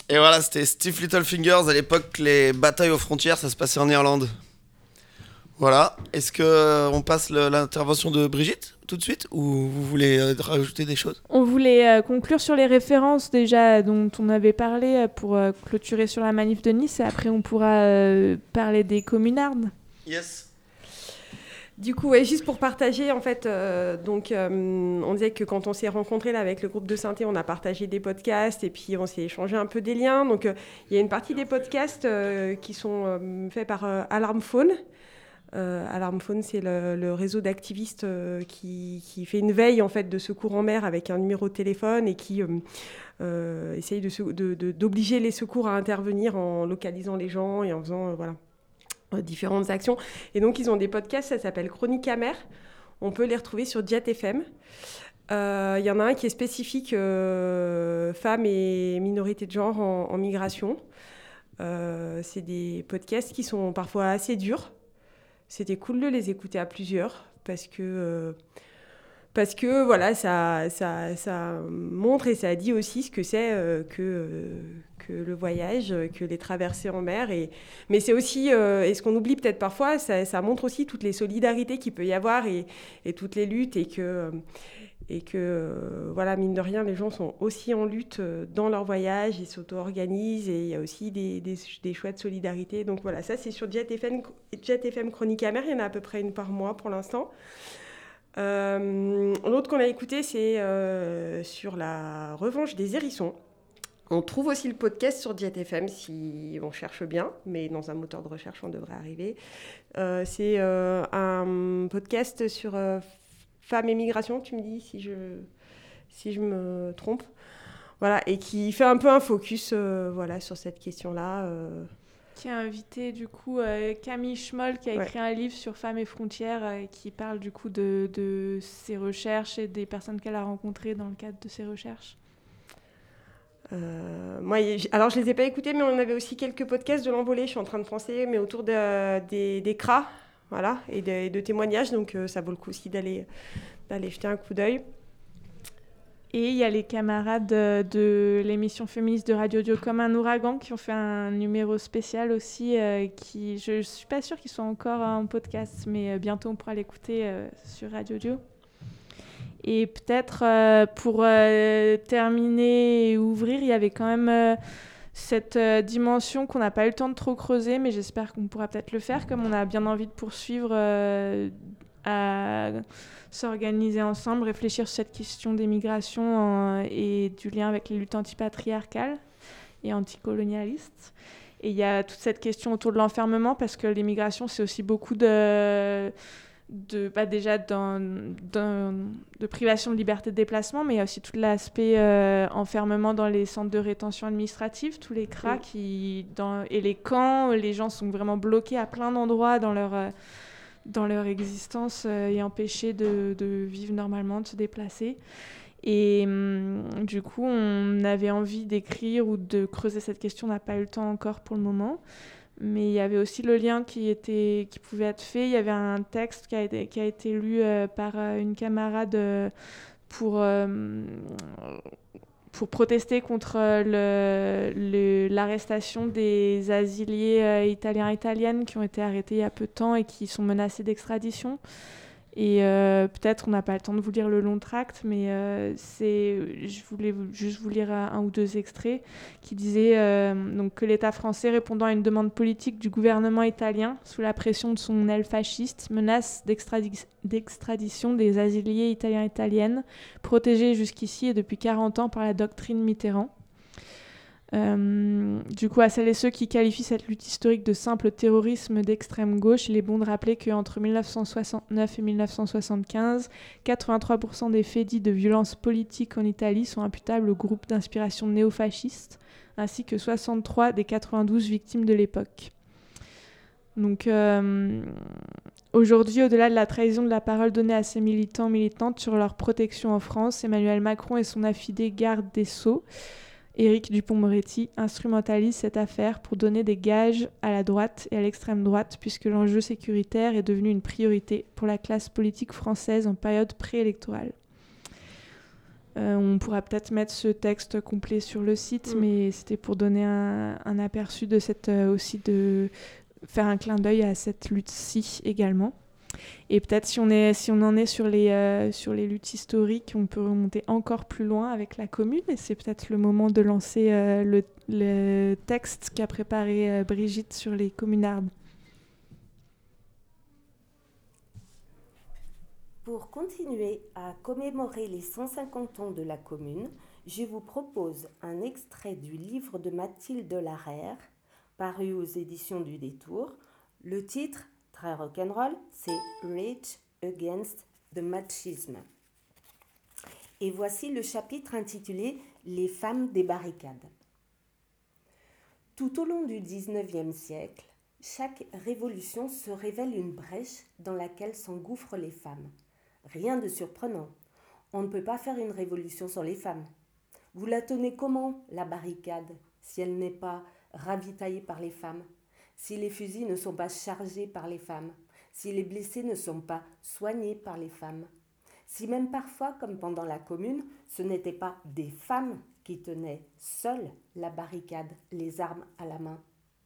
Et voilà, c'était Steve Littlefingers. À l'époque, les batailles aux frontières, ça se passait en Irlande. Voilà. Est-ce qu'on passe le, l'intervention de Brigitte tout de suite ou vous voulez euh, rajouter des choses ? On voulait euh, conclure sur les références déjà dont on avait parlé euh, pour euh, clôturer sur la manif de Nice et après on pourra euh, parler des communards. Yes. Du coup, ouais, juste pour partager, en fait, euh, donc, euh, on disait que quand on s'est rencontrés là, avec le groupe de synthé, on a partagé des podcasts et puis on s'est échangé un peu des liens. Donc, euh, il y a une partie des podcasts euh, qui sont euh, faits par euh, Alarm Phone. Euh, Alarm Phone, c'est le, le réseau d'activistes euh, qui, qui fait une veille en fait, de secours en mer avec un numéro de téléphone et qui euh, euh, essaye de, de, de, d'obliger les secours à intervenir en localisant les gens et en faisant... Euh, voilà. différentes actions. Et donc, ils ont des podcasts, ça s'appelle Chronique Amère. On peut les retrouver sur Jet F M. Il euh, y en a un qui est spécifique euh, femmes et minorités de genre en, en migration. Euh, c'est des podcasts qui sont parfois assez durs. C'était cool de les écouter à plusieurs parce que... Euh, Parce que voilà, ça, ça, ça montre et ça dit aussi ce que c'est euh, que, euh, que le voyage, que les traversées en mer. Et, mais c'est aussi, euh, et ce qu'on oublie peut-être parfois, ça, ça montre aussi toutes les solidarités qu'il peut y avoir et, et toutes les luttes. Et que, et que euh, voilà, mine de rien, les gens sont aussi en lutte dans leur voyage, ils s'auto-organisent et il y a aussi des, des, des choix de solidarité. Donc voilà, ça c'est sur Jet F M, Jet F M Chronique Amère, il y en a à peu près une par mois pour l'instant. Euh, l'autre qu'on a écouté, c'est euh, sur la revanche des hérissons. On trouve aussi le podcast sur Jet F M si on cherche bien, mais dans un moteur de recherche, on devrait arriver. Euh, c'est euh, un podcast sur euh, femmes et migration, tu me dis si je, si je me trompe. Voilà, et qui fait un peu un focus euh, voilà, sur cette question-là. Euh, Qui a invité du coup euh, Camille Schmoll qui a écrit ouais. un livre sur Femmes et frontières euh, qui parle du coup de, de ses recherches et des personnes qu'elle a rencontrées dans le cadre de ses recherches. Euh, moi, alors je les ai pas écoutés, mais on avait aussi quelques podcasts de l'envolée. Je suis en train de penser, mais autour de, des, des C R A, voilà, et de, de témoignages. Donc euh, ça vaut le coup aussi d'aller d'aller jeter un coup d'œil. Et il y a les camarades de, de l'émission féministe de Radio Dio Comme un ouragan qui ont fait un numéro spécial aussi. Euh, qui, je ne suis pas sûre qu'ils soient encore en podcast, mais euh, bientôt on pourra l'écouter euh, sur Radio Dio. Et peut-être euh, pour euh, terminer et ouvrir, il y avait quand même euh, cette euh, dimension qu'on n'a pas eu le temps de trop creuser, mais j'espère qu'on pourra peut-être le faire, comme on a bien envie de poursuivre euh, à s'organiser ensemble, réfléchir sur cette question des migrations euh, et du lien avec les luttes antipatriarcales et anticolonialistes. Et il y a toute cette question autour de l'enfermement, parce que les migrations, c'est aussi beaucoup de... de bah déjà d'un, d'un, de privation de liberté de déplacement, mais il y a aussi tout l'aspect euh, enfermement dans les centres de rétention administrative, tous les C R A oui. qui, dans, et les camps, les gens sont vraiment bloqués à plein d'endroits dans leur, euh, dans leur existence euh, et empêchés de, de vivre normalement, de se déplacer. Et hum, du coup, on avait envie d'écrire ou de creuser cette question, on n'a pas eu le temps encore pour le moment. Mais il y avait aussi le lien qui, était, qui pouvait être fait. Il y avait un texte qui a été, qui a été lu euh, par euh, une camarade euh, pour, euh, pour protester contre le, le, l'arrestation des asiliers euh, italiens et italiennes qui ont été arrêtés il y a peu de temps et qui sont menacés d'extradition. Et euh, peut-être on n'a pas le temps de vous lire le long tract, mais euh, c'est, je voulais vous, juste vous lire un ou deux extraits qui disaient euh, donc, que l'État français, répondant à une demande politique du gouvernement italien sous la pression de son aile fasciste, menace d'extradi- d'extradition des asiliés italiens et italiennes, protégés jusqu'ici et depuis quarante ans par la doctrine Mitterrand. Euh, du coup, à celles et ceux qui qualifient cette lutte historique de simple terrorisme d'extrême gauche, il est bon de rappeler qu'entre dix-neuf cent soixante-neuf et dix-neuf cent soixante-quinze, quatre-vingt-trois pour cent des faits dits de violence politique en Italie sont imputables au groupe d'inspiration néofasciste, ainsi que soixante-trois des quatre-vingt-douze victimes de l'époque. Donc, euh, aujourd'hui, au-delà de la trahison de la parole donnée à ces militants militantes sur leur protection en France, Emmanuel Macron et son affidé garde des Sceaux, Éric Dupond-Moretti, instrumentalise cette affaire pour donner des gages à la droite et à l'extrême droite, puisque l'enjeu sécuritaire est devenu une priorité pour la classe politique française en période préélectorale. Euh, on pourra peut-être mettre ce texte complet sur le site, mmh. mais c'était pour donner un, un aperçu de cette euh, aussi de faire un clin d'œil à cette lutte-ci également. Et peut-être si on est si on en est sur les euh, sur les luttes historiques, on peut remonter encore plus loin avec la commune. Et c'est peut-être le moment de lancer euh, le, le texte qu'a préparé euh, Brigitte sur les communardes. Pour continuer à commémorer les cent cinquante ans de la commune, je vous propose un extrait du livre de Mathilde Larère, paru aux éditions du Détour. Le titre, très rock'n'roll, c'est « Rage Against the Machisme ». Et voici le chapitre intitulé « Les femmes des barricades ». Tout au long du dix-neuvième siècle, chaque révolution se révèle une brèche dans laquelle s'engouffrent les femmes. Rien de surprenant. On ne peut pas faire une révolution sans les femmes. Vous la tenez comment, la barricade, si elle n'est pas ravitaillée par les femmes, si les fusils ne sont pas chargés par les femmes, si les blessés ne sont pas soignés par les femmes, si même parfois, comme pendant la Commune, ce n'étaient pas des femmes qui tenaient seules la barricade, les armes à la main.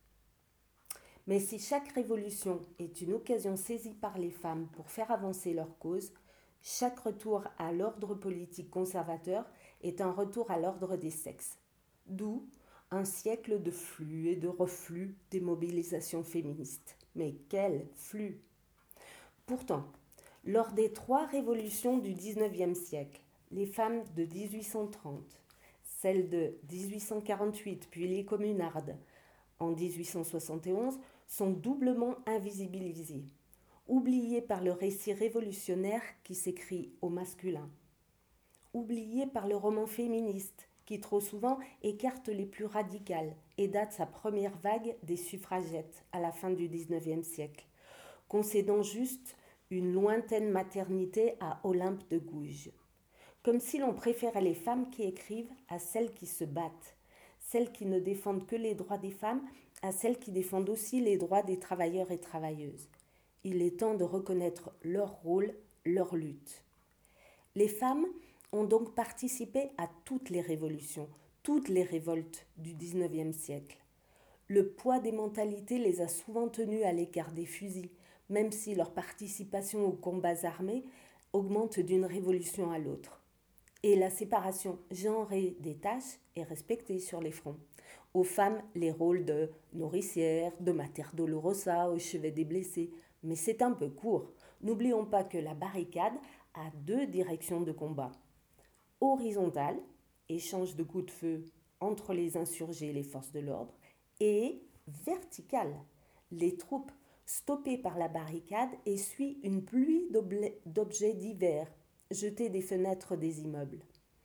Mais si chaque révolution est une occasion saisie par les femmes pour faire avancer leur cause, chaque retour à l'ordre politique conservateur est un retour à l'ordre des sexes. D'où un siècle de flux et de reflux des mobilisations féministes. Mais quel flux! Pourtant, lors des trois révolutions du dix-neuvième siècle, les femmes de dix-huit cent trente, celles de dix-huit cent quarante-huit puis les communardes en dix-huit cent soixante et onze, sont doublement invisibilisées, oubliées par le récit révolutionnaire qui s'écrit au masculin, oubliées par le roman féministe qui trop souvent écarte les plus radicales et date sa première vague des suffragettes à la fin du dix-neuvième siècle, concédant juste une lointaine maternité à Olympe de Gouges, comme si l'on préférait les femmes qui écrivent à celles qui se battent, celles qui ne défendent que les droits des femmes à celles qui défendent aussi les droits des travailleurs et travailleuses. Il est temps de reconnaître leur rôle, leur lutte. Les femmes ont donc participé à toutes les révolutions, toutes les révoltes du dix-neuvième siècle. Le poids des mentalités les a souvent tenues à l'écart des fusils, même si leur participation aux combats armés augmente d'une révolution à l'autre. Et la séparation genrée des tâches est respectée sur les fronts. Aux femmes, les rôles de nourricière, de mater dolorosa au chevet des blessés. Mais c'est un peu court. N'oublions pas que la barricade a deux directions de combat. Horizontale, échange de coups de feu entre les insurgés et les forces de l'ordre, et verticale. Les troupes stoppées par la barricade essuient une pluie d'objets divers jetés des fenêtres des immeubles.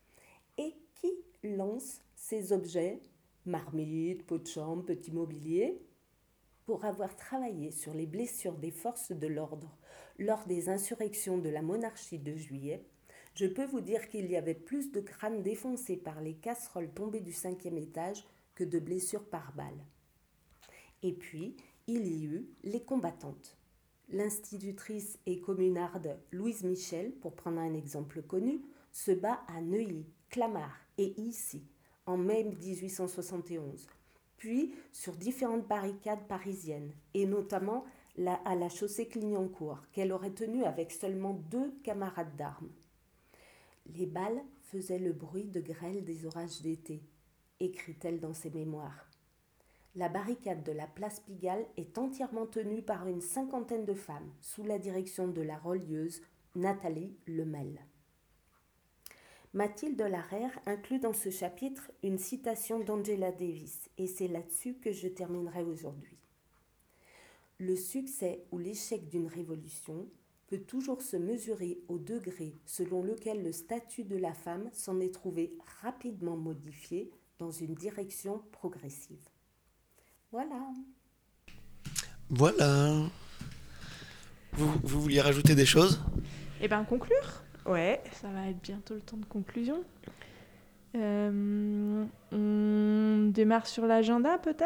Et qui lance ces objets, marmites, pots de chambre, petits mobiliers, pour avoir travaillé sur les blessures des forces de l'ordre lors des insurrections de la monarchie de Juillet, je peux vous dire qu'il y avait plus de crânes défoncés par les casseroles tombées du cinquième étage que de blessures par balles. Et puis, il y eut les combattantes. L'institutrice et communarde Louise Michel, pour prendre un exemple connu, se bat à Neuilly, Clamart et Issy en mai dix-huit cent soixante et onze, puis sur différentes barricades parisiennes, et notamment la, à la chaussée Clignancourt, qu'elle aurait tenue avec seulement deux camarades d'armes. Les balles faisaient le bruit de grêle des orages d'été, écrit-elle dans ses mémoires. La barricade de la place Pigalle est entièrement tenue par une cinquantaine de femmes, sous la direction de la relieuse Nathalie Lemel. Mathilde Larère inclut dans ce chapitre une citation d'Angela Davis, et c'est là-dessus que je terminerai aujourd'hui. Le succès ou l'échec d'une révolution peut toujours se mesurer au degré selon lequel le statut de la femme s'en est trouvé rapidement modifié dans une direction progressive. Voilà. Voilà. Vous, vous vouliez rajouter des choses ? Eh bien, conclure ? Ouais. Ça va être bientôt le temps de conclusion. Euh, on démarre sur l'agenda, peut-être ?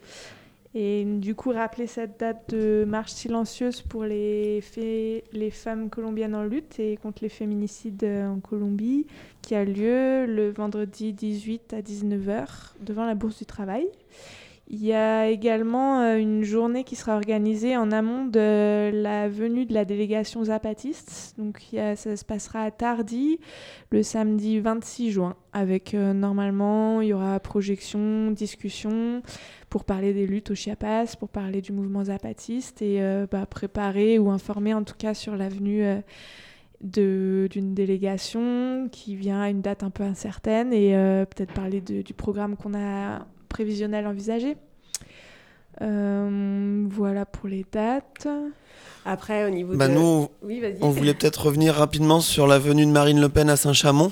Allez. Et du coup, rappeler cette date de marche silencieuse pour les, fait, les femmes colombiennes en lutte et contre les féminicides en Colombie, qui a lieu le vendredi dix-huit à dix-neuf heures devant la Bourse du Travail. Il y a également euh, une journée qui sera organisée en amont de la venue de la délégation zapatiste. Donc il y a, ça se passera à Tardy le samedi vingt-six juin. Avec euh, normalement, il y aura projection, discussion pour parler des luttes au Chiapas, pour parler du mouvement zapatiste et euh, bah, préparer ou informer en tout cas sur la venue euh, de, d'une délégation qui vient à une date un peu incertaine et euh, peut-être parler de, du programme qu'on a prévisionnel envisagé. Euh, voilà pour les dates. Après, au niveau bah de... Nous, oui, vas-y. on voulait peut-être revenir rapidement sur la venue de Marine Le Pen à Saint-Chamond.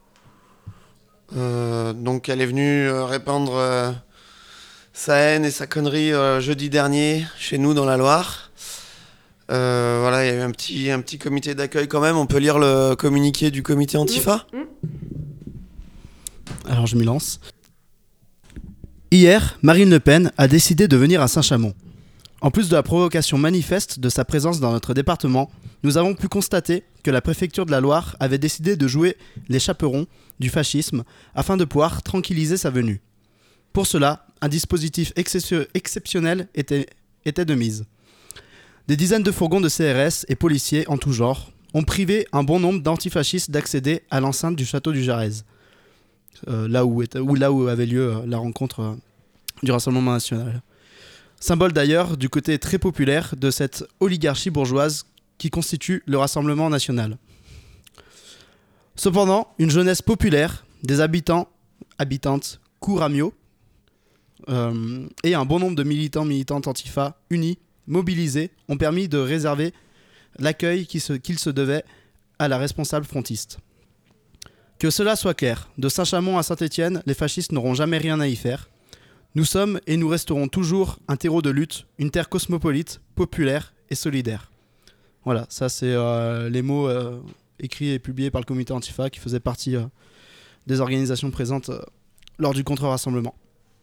Euh, donc, elle est venue euh, répandre euh, sa haine et sa connerie euh, jeudi dernier chez nous dans la Loire. Euh, voilà, il y a eu un petit, un petit comité d'accueil quand même. On peut lire le communiqué du comité Antifa ? Mmh. Mmh. Alors, je m'y lance. Hier, Marine Le Pen a décidé de venir à Saint-Chamond. En plus de la provocation manifeste de sa présence dans notre département, nous avons pu constater que la préfecture de la Loire avait décidé de jouer les chaperons du fascisme afin de pouvoir tranquilliser sa venue. Pour cela, un dispositif excep- exceptionnel était, était de mise. Des dizaines de fourgons de C R S et policiers en tout genre ont privé un bon nombre d'antifascistes d'accéder à l'enceinte du château du Jarez. Euh, là, où était, où, là où avait lieu euh, la rencontre euh, du Rassemblement national. Symbole d'ailleurs du côté très populaire de cette oligarchie bourgeoise qui constitue le Rassemblement national. Cependant, une jeunesse populaire, des habitants, habitantes courent à mieux, euh, et un bon nombre de militants, militantes Antifa unis, mobilisés, ont permis de réserver l'accueil qui se, qu'il se devait à la responsable frontiste. Que cela soit clair, de Saint-Chamond à Saint-Étienne, les fascistes n'auront jamais rien à y faire. Nous sommes et nous resterons toujours un terreau de lutte, une terre cosmopolite, populaire et solidaire. Voilà, ça c'est euh, les mots euh, écrits et publiés par le comité Antifa qui faisait partie euh, des organisations présentes euh, lors du contre-rassemblement.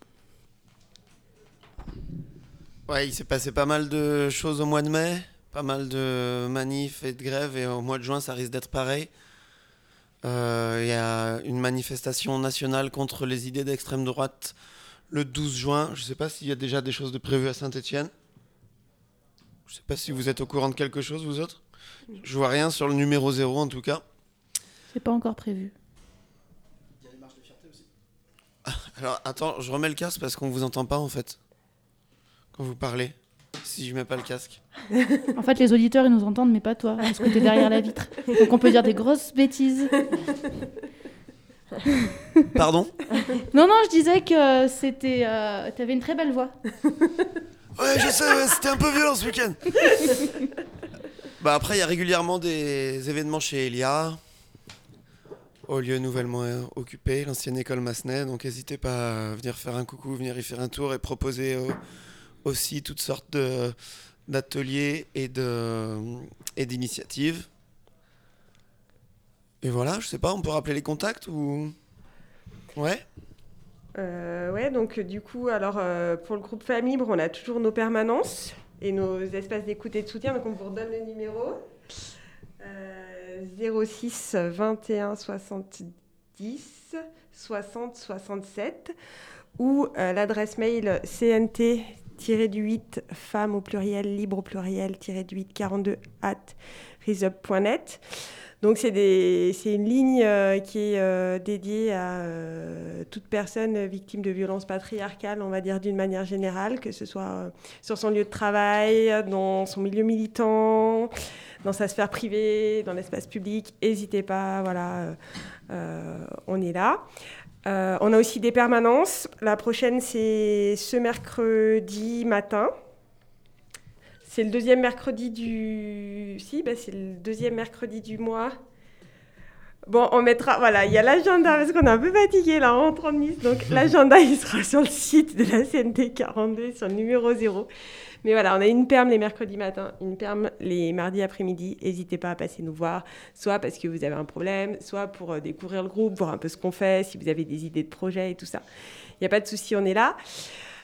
Ouais, il s'est passé pas mal de choses au mois de mai, pas mal de manifs et de grèves, et au mois de juin ça risque d'être pareil. Il euh, y a une manifestation nationale contre les idées d'extrême droite le douze juin. Je ne sais pas s'il y a déjà des choses de prévues à Saint-Étienne. Je ne sais pas si vous êtes au courant de quelque chose, vous autres. Je vois rien sur le numéro zéro en tout cas. C'est pas encore prévu. Il y a les marches de fierté aussi. Alors attends, je remets le casque parce qu'on vous entend pas en fait quand vous parlez. Si je mets pas le casque. En fait, les auditeurs, ils nous entendent, mais pas toi, parce que t'es derrière la vitre. Donc on peut dire des grosses bêtises. Pardon ? Non, non, je disais que c'était... Euh, t'avais une très belle voix. Ouais, je sais, ouais, c'était un peu violent ce week-end. Bah après, il y a régulièrement des événements chez Elia, au lieu nouvellement occupé, l'ancienne école Massenet. Donc n'hésitez pas à venir faire un coucou, venir y faire un tour et proposer euh, aussi toutes sortes de, d'ateliers et, de, et d'initiatives. Et voilà, je sais pas, on peut rappeler les contacts ou... Ouais. Euh, ouais, donc du coup, alors euh, pour le groupe Famibre, on a toujours nos permanences et nos espaces d'écoute et de soutien. Donc on vous redonne le numéro euh, zéro six vingt et un soixante-dix soixante soixante-sept ou euh, l'adresse mail c n t du huit femmes au pluriel libre au pluriel du huit quarante-deux arobase risup point net. Donc c'est, des, c'est une ligne euh, qui est euh, dédiée à euh, toute personne victime de violences patriarcales, on va dire d'une manière générale, que ce soit euh, sur son lieu de travail, dans son milieu militant, dans sa sphère privée, dans l'espace public. N'hésitez pas, voilà, euh, euh, on est là. Euh, on a aussi des permanences. La prochaine, c'est ce mercredi matin. C'est le deuxième mercredi du... Si, bah c'est le deuxième mercredi du mois. Bon, on mettra... Voilà, il y a l'agenda, parce qu'on est un peu fatigué, là, en trente minutes. Donc, l'agenda, il sera sur le site de la C N T quarante-deux, sur le numéro zéro. Mais voilà, on a une perme les mercredis matins, une perme les mardis après-midi. N'hésitez pas à passer nous voir, soit parce que vous avez un problème, soit pour euh, découvrir le groupe, voir un peu ce qu'on fait, si vous avez des idées de projets et tout ça. Il n'y a pas de souci, on est là.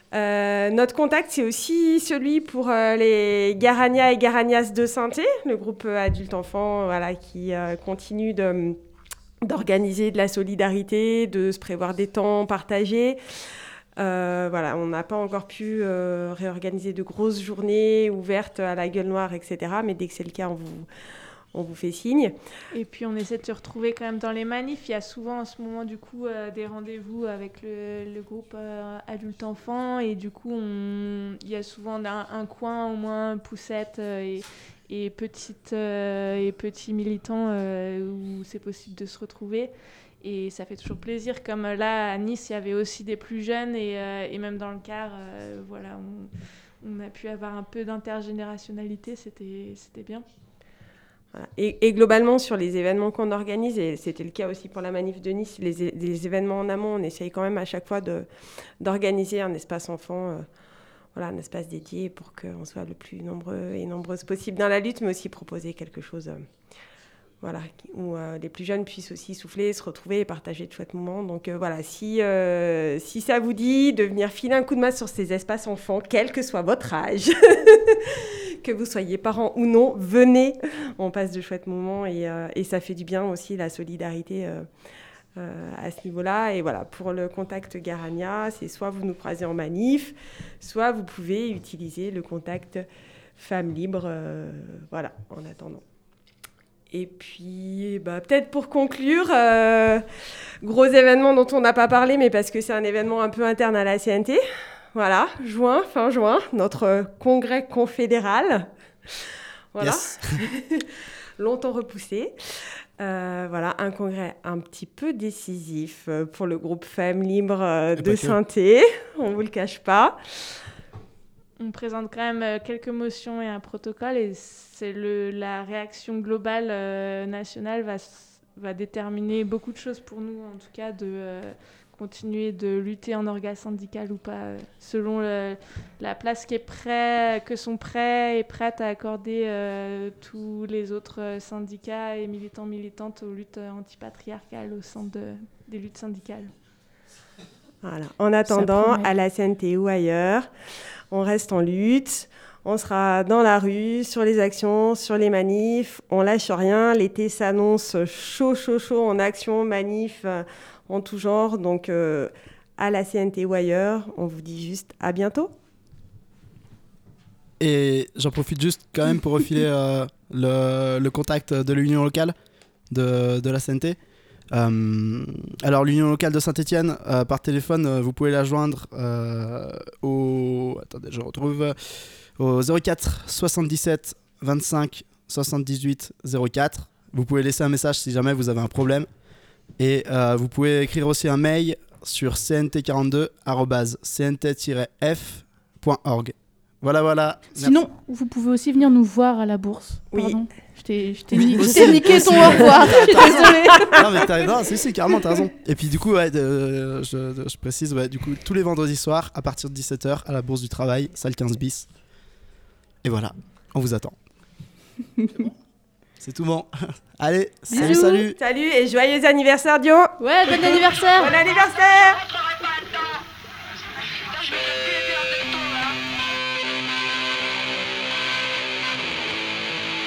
Euh, notre contact, c'est aussi celui pour euh, les Garania et Garanias de Sainté, le groupe euh, adulte-enfant voilà, qui euh, continue de, d'organiser de la solidarité, de se prévoir des temps partagés. Euh, voilà, on n'a pas encore pu euh, réorganiser de grosses journées ouvertes à la gueule noire, et cetera. Mais dès que c'est le cas, on vous... on vous fait signe. Et puis on essaie de se retrouver quand même dans les manifs. Il y a souvent en ce moment du coup euh, des rendez-vous avec le, le groupe euh, adulte-enfant et du coup on... il y a souvent un, un coin au moins poussette euh, et, et, petites, euh, et petits militants euh, où c'est possible de se retrouver. Et ça fait toujours plaisir. Comme là à Nice, il y avait aussi des plus jeunes et, euh, et même dans le Car, euh, voilà, on, on a pu avoir un peu d'intergénérationnalité. C'était, c'était bien. Voilà. Et, et globalement, sur les événements qu'on organise, et c'était le cas aussi pour la manif de Nice, les, les événements en amont, on essaye quand même à chaque fois de, d'organiser un espace enfant, euh, voilà, un espace dédié pour qu'on soit le plus nombreux et nombreuses possible dans la lutte, mais aussi proposer quelque chose euh, voilà, où euh, les plus jeunes puissent aussi souffler, se retrouver et partager de chouettes moments. Donc euh, voilà, si, euh, si ça vous dit de venir filer un coup de main sur ces espaces enfants, quel que soit votre âge, que vous soyez parents ou non, venez, on passe de chouettes moments et, euh, et ça fait du bien aussi, la solidarité euh, euh, à ce niveau-là. Et voilà, pour le contact Garania, c'est soit vous nous croisez en manif, soit vous pouvez utiliser le contact Femmes Libres, euh, voilà, en attendant. Et puis, bah, peut-être pour conclure, euh, gros événement dont on n'a pas parlé, mais parce que c'est un événement un peu interne à la C N T. Voilà, juin, fin juin, notre congrès confédéral. Voilà, yes. Longtemps repoussé. Euh, voilà, un congrès un petit peu décisif pour le groupe Femmes Libres de Sainté, on ne vous le cache pas. On présente quand même quelques motions et un protocole et c'est le, la réaction globale euh, nationale va, va déterminer beaucoup de choses pour nous, en tout cas, de euh, continuer de lutter en organe syndical ou pas, euh, selon le, la place qui est prêt, que sont prêts et prêtes à accorder euh, tous les autres syndicats et militants militantes aux luttes antipatriarcales au sein de, des luttes syndicales. Voilà. En attendant, à la C N T ou ailleurs, on reste en lutte, on sera dans la rue, sur les actions, sur les manifs, on lâche rien. L'été s'annonce chaud, chaud, chaud en action, manif, en tout genre. Donc, euh, à la C N T ou ailleurs, on vous dit juste à bientôt. Et j'en profite juste quand même pour refiler euh, le, le contact de l'union locale de, de la C N T. Euh, alors l'union locale de Saint-Étienne euh, par téléphone euh, vous pouvez la joindre euh, au attendez je retrouve au zéro quatre soixante-dix-sept vingt-cinq soixante-dix-huit zéro quatre. Vous pouvez laisser un message si jamais vous avez un problème et euh, vous pouvez écrire aussi un mail sur c n t quarante-deux arobase c n t tiret f point org. Voilà, voilà. Sinon, vous pouvez aussi venir nous voir à la bourse. Pardon. Oui. Je t'ai, je t'ai, ni- je t'ai niqué ton au revoir. Je suis désolée. Non, mais t'as, non, si, si, carrément, t'as raison. Et puis, du coup, ouais, de, je, de, je précise, ouais, du coup, tous les vendredis soirs, à partir de dix-sept heures, à la Bourse du Travail, salle quinze bis. Et voilà, on vous attend. C'est bon ? C'est tout bon. Allez, salut, Bisous. salut. Salut et joyeux anniversaire, Dio. Ouais, bon anniversaire. Bon anniversaire.